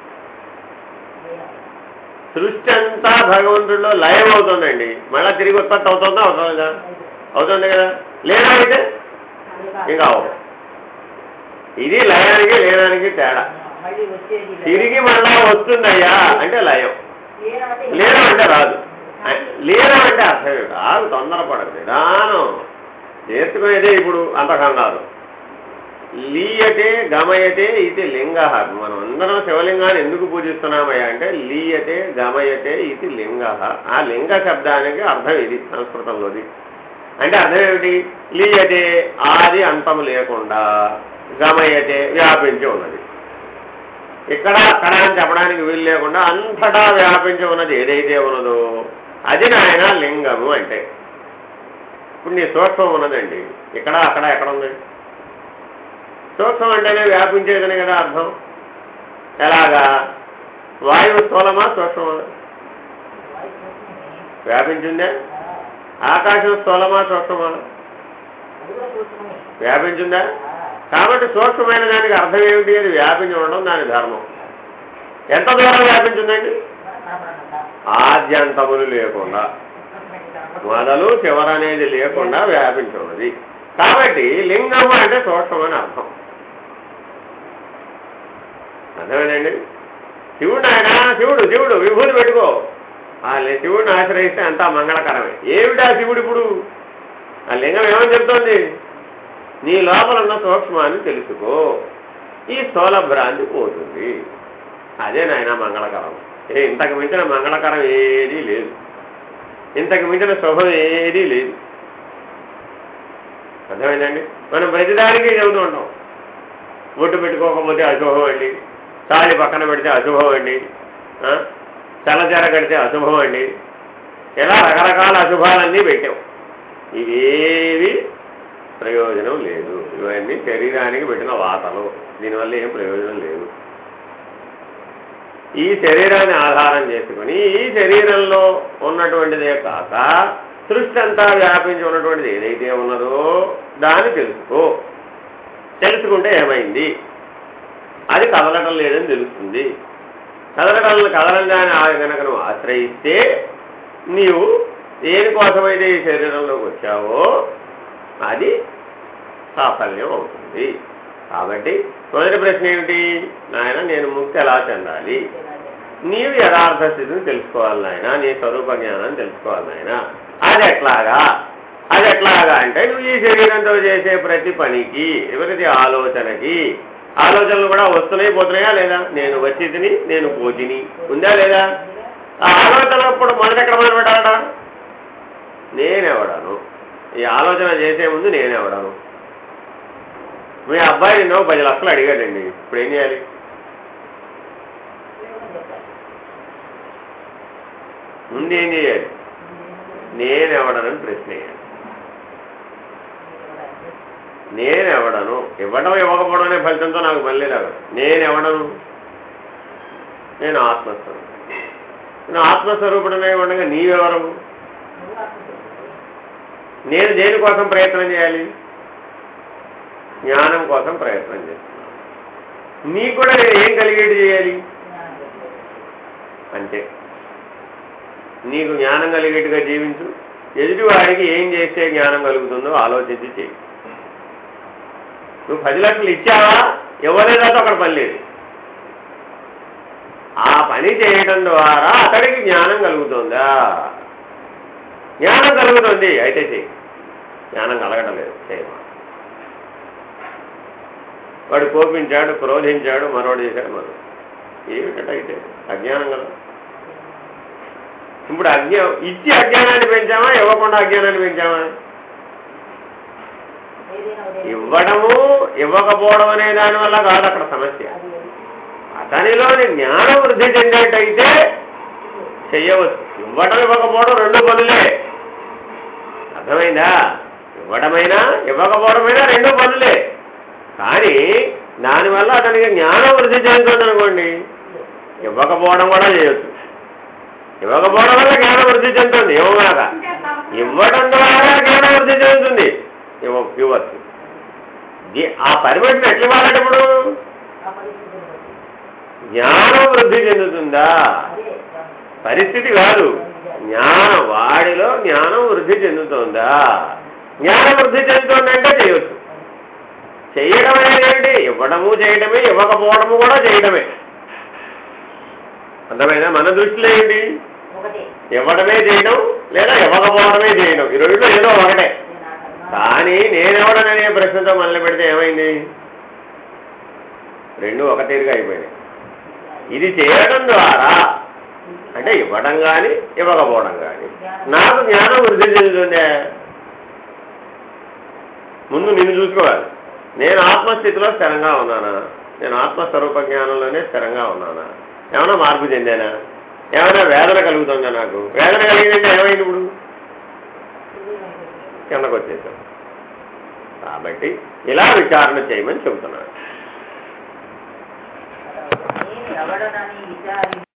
సృష్టి అంతా భగవంతుడిలో లయం అవుతుందండి. మళ్ళా తిరిగి ఉత్పత్తి అవుతుందా? అవుతుందా? అవుతుంది కదా. లీనమైతే ఇంకా అవ్వదు. ఇది లయానికి లీనానికి తేడా. తిరిగి మళ్ళా వస్తుందయ్యా అంటే లయం. లీనం అంటే రాదు. లీనం అంటే అర్థం ఏమిటి? రాదు, తొందరపడదు, నిదానం చేసుకునేదే. ఇప్పుడు అంతకంగారు లీయతే గమయతే ఇది లింగ. మనం అందరం శివలింగాన్ని ఎందుకు పూజిస్తున్నామయ్యా అంటే లీయతే గమయతే ఇది లింగ. ఆ లింగ శబ్దానికి అర్థం ఇది సంస్కృతంలోది. అంటే అర్థం ఏమిటి? లీయతే ఆది అంతము లేకుండా, గమయతే వ్యాపించి ఉన్నది. ఇక్కడ అక్కడ అని చెప్పడానికి వీలు లేకుండా అంతటా వ్యాపించి ఉన్నది ఏదైతే ఉన్నదో అది నాయన లింగము అంటే. ఇప్పుడు నీ సూక్ష్మం ఉన్నదండి, ఇక్కడ అక్కడ ఎక్కడ ఉంది? సూక్ష్మం అంటేనే వ్యాపించేదని కదా అర్థం. ఎలాగా? వాయువు స్థూలమా సూక్ష్మమా? వ్యాపించిందే. ఆకాశం స్థూలమా సూక్ష్మమా? వ్యాపించిందా? కాబట్టి సూక్ష్మమైన దానికి అర్థం ఏమిటి? అది వ్యాపించి ఉండడం దాని ధర్మం. ఎంత దూరం వ్యాపించిందండి? ఆద్యంతములు లేకుండా, మొదలు చివరనేది లేకుండా వ్యాపించి ఉన్నది. కాబట్టి లింగము అంటే సూక్ష్మమని అర్థం. అర్థమేనండి? శివుడు ఆయన శివుడు శివుడు విభూతి పెట్టుకో. ఆ శివుడిని ఆశ్రయిస్తే అంతా మంగళకరమే. ఏమిటా శివుడు? ఇప్పుడు ఆ లింగం ఏమని చెప్తోంది? నీ లోపల ఉన్న సూక్ష్మాన్ని తెలుసుకో, ఈ స్థూలభ్రాంతి పోతుంది. అదే నాయన మంగళకరం. ఇంతకు మించిన మంగళకరం ఏదీ లేదు, ఇంతకు మించిన శుభం ఏదీ లేదు. అర్థమైందండి? మనం ప్రతిదానికి చెబుతూ ఉంటాం. బొట్టు పెట్టుకోకపోతే అశుభం అండి, తాళి పక్కన పెడితే అశుభం అండి, చల్లచీర కడితే అశుభం అండి, ఇలా రకరకాల అశుభాలన్నీ పెట్టాం. ఇవేవి ప్రయోజనం లేదు. ఇవన్నీ శరీరానికి పెట్టిన వాతలు, దీనివల్ల ఏం ప్రయోజనం లేదు. ఈ శరీరాన్ని ఆధారం చేసుకుని ఈ శరీరంలో ఉన్నటువంటిదే కాక సృష్టి అంతా వ్యాపించి ఉన్నటువంటిది ఏదైతే ఉన్నదో దాన్ని తెలుసుకో. తెలుసుకుంటే ఏమైంది? అది కదలటం లేదని తెలుస్తుంది. కదలని దాన్ని కనుక నువ్వు ఆశ్రయిస్తే నీవు దేనికోసమైతే ఈ శరీరంలోకి వచ్చావో అది సాఫల్యం అవుతుంది. కాబట్టి మొదటి ప్రశ్న ఏమిటి? నాయన, నేను ముక్తి ఎలా చెందాలి? నీవు యథార్థ స్థితిని తెలుసుకోవాలి నాయన, నీ స్వరూప జ్ఞానాన్ని తెలుసుకోవాలి నాయన. అది ఎట్లాగా అంటే నువ్వు ఈ శరీరంతో చేసే ప్రతి పనికి, ప్రతి ఆలోచనకి, ఆలోచనలు కూడా వస్తున్నాయి పోతున్నాయా లేదా? నేను వచ్చితిని, నేను పోతిని, ఉందా లేదా? ఆ ఆలోచనప్పుడు మొదట ఎక్కడ మొదలు పెట్టాలట? నేనెవడను? ఈ ఆలోచన చేసే ముందు నేనెవడను? మీ అబ్బాయి నిన్న 10 లక్షలు అడిగాడండి, ఇప్పుడు ఏం చేయాలి? ముందు ఏం చేయాలి? నేనెవడనని ప్రశ్న వేయాలి. నేనెవడను? ఇవ్వడం ఇవ్వకపోవడం అనే ఫలితంతో నాకు మళ్ళీ రాదు. నేనెవడను? నేను ఆత్మస్వరూపుడు. నేను ఆత్మస్వరూపుడనే ఉండగా నీవెవరు? నేను దేనికోసం ప్రయత్నం చేయాలి? జ్ఞానం కోసం ప్రయత్నం చేస్తున్నాను. నీకు కూడా నేను ఏం కలిగేటి చేయాలి అంటే నీకు జ్ఞానం కలిగేట్టుగా జీవించు. ఎదుటివాడికి ఏం చేస్తే జ్ఞానం కలుగుతుందో ఆలోచించి చేయి. నువ్వు 10 లక్షలు ఇచ్చావా? ఇవ్వలేదా? అక్కడ పని లేదు. ఆ పని చేయడం ద్వారా అతడికి జ్ఞానం కలుగుతుందా? జ్ఞానం కలుగుతుంది, అయితే చెయ్యి. జ్ఞానం కలగడం లేదు, చేయమా. వాడు కోపించాడు, క్రోధించాడు, మరోడు చేశాడు, మరో ఏమిటంటే అయితే అజ్ఞానం కదా. ఇప్పుడు ఇచ్చి అజ్ఞానాన్ని పెంచామా, ఇవ్వకుండా అజ్ఞానాన్ని పెంచామా? ఇవ్వడము ఇవ్వకపోవడం అనే దానివల్ల కాదు అక్కడ సమస్య. అతనిలోని జ్ఞానం వృద్ధి చెందేటైతే చెయ్యవచ్చు. ఇవ్వడం ఇవ్వకపోవడం రెండు పనులే, అర్థమైందా? ఇవ్వడమైనా ఇవ్వకపోవడమైనా రెండు పనులే. కానీ దానివల్ల అతనికి జ్ఞానం వృద్ధి చెందుతుంది అనుకోండి, ఇవ్వకపోవడం కూడా చేయొచ్చు. ఇవ్వకపోవడం వల్ల జ్ఞానం వృద్ధి చెందుతుంది, ఇవ్వమాక. ఇవ్వడం ద్వారా జ్ఞానం వృద్ధి చెందుతుంది, ఇవ్వచ్చు. ఆ పరిమితిని ఎట్లా ఇవ్వాలంటే ఇప్పుడు జ్ఞానం వృద్ధి చెందుతుందా? పరిస్థితి కాదు, జ్ఞానం, వాడిలో జ్ఞానం వృద్ధి చెందుతుందా? జ్ఞానం వృద్ధి చెందుతుందంటే చేయొచ్చు. చేయడం అనేది ఏమిటి? ఇవ్వడము చేయడమే, ఇవ్వకపోవడము కూడా చేయడమే. అర్థమైనా? మన దృష్టిలో ఏంటి? ఇవ్వడమే చేయడం లేదా ఇవ్వకపోవడమే చేయడం, ఈ రెండులో ఏదో ఒకటే. కానీ నేనెవడననే ప్రశ్నతో మొదలు పెడితే ఏమైంది? రెండు ఒక తీరుగా అయిపోయినాయి. ఇది చేయడం ద్వారా అంటే ఇవ్వడం కానీ ఇవ్వకపోవడం కానీ నాకు జ్ఞానం వృద్ధి చెందుతుందే. ముందు నిన్ను చూసుకోవాలి. నేను ఆత్మస్థితిలో స్థిరంగా ఉన్నానా? నేను ఆత్మస్వరూప జ్ఞానంలోనే స్థిరంగా ఉన్నానా? ఏమైనా మార్పు చెందానా? ఏమైనా వేదన కలుగుతుందా? నాకు వేదన కలిగిందంటే ఏమైంది? ఇప్పుడు కిందకు వచ్చేసాం. కాబట్టి ఇలా విచారణ చేయమని చెబుతున్నాను.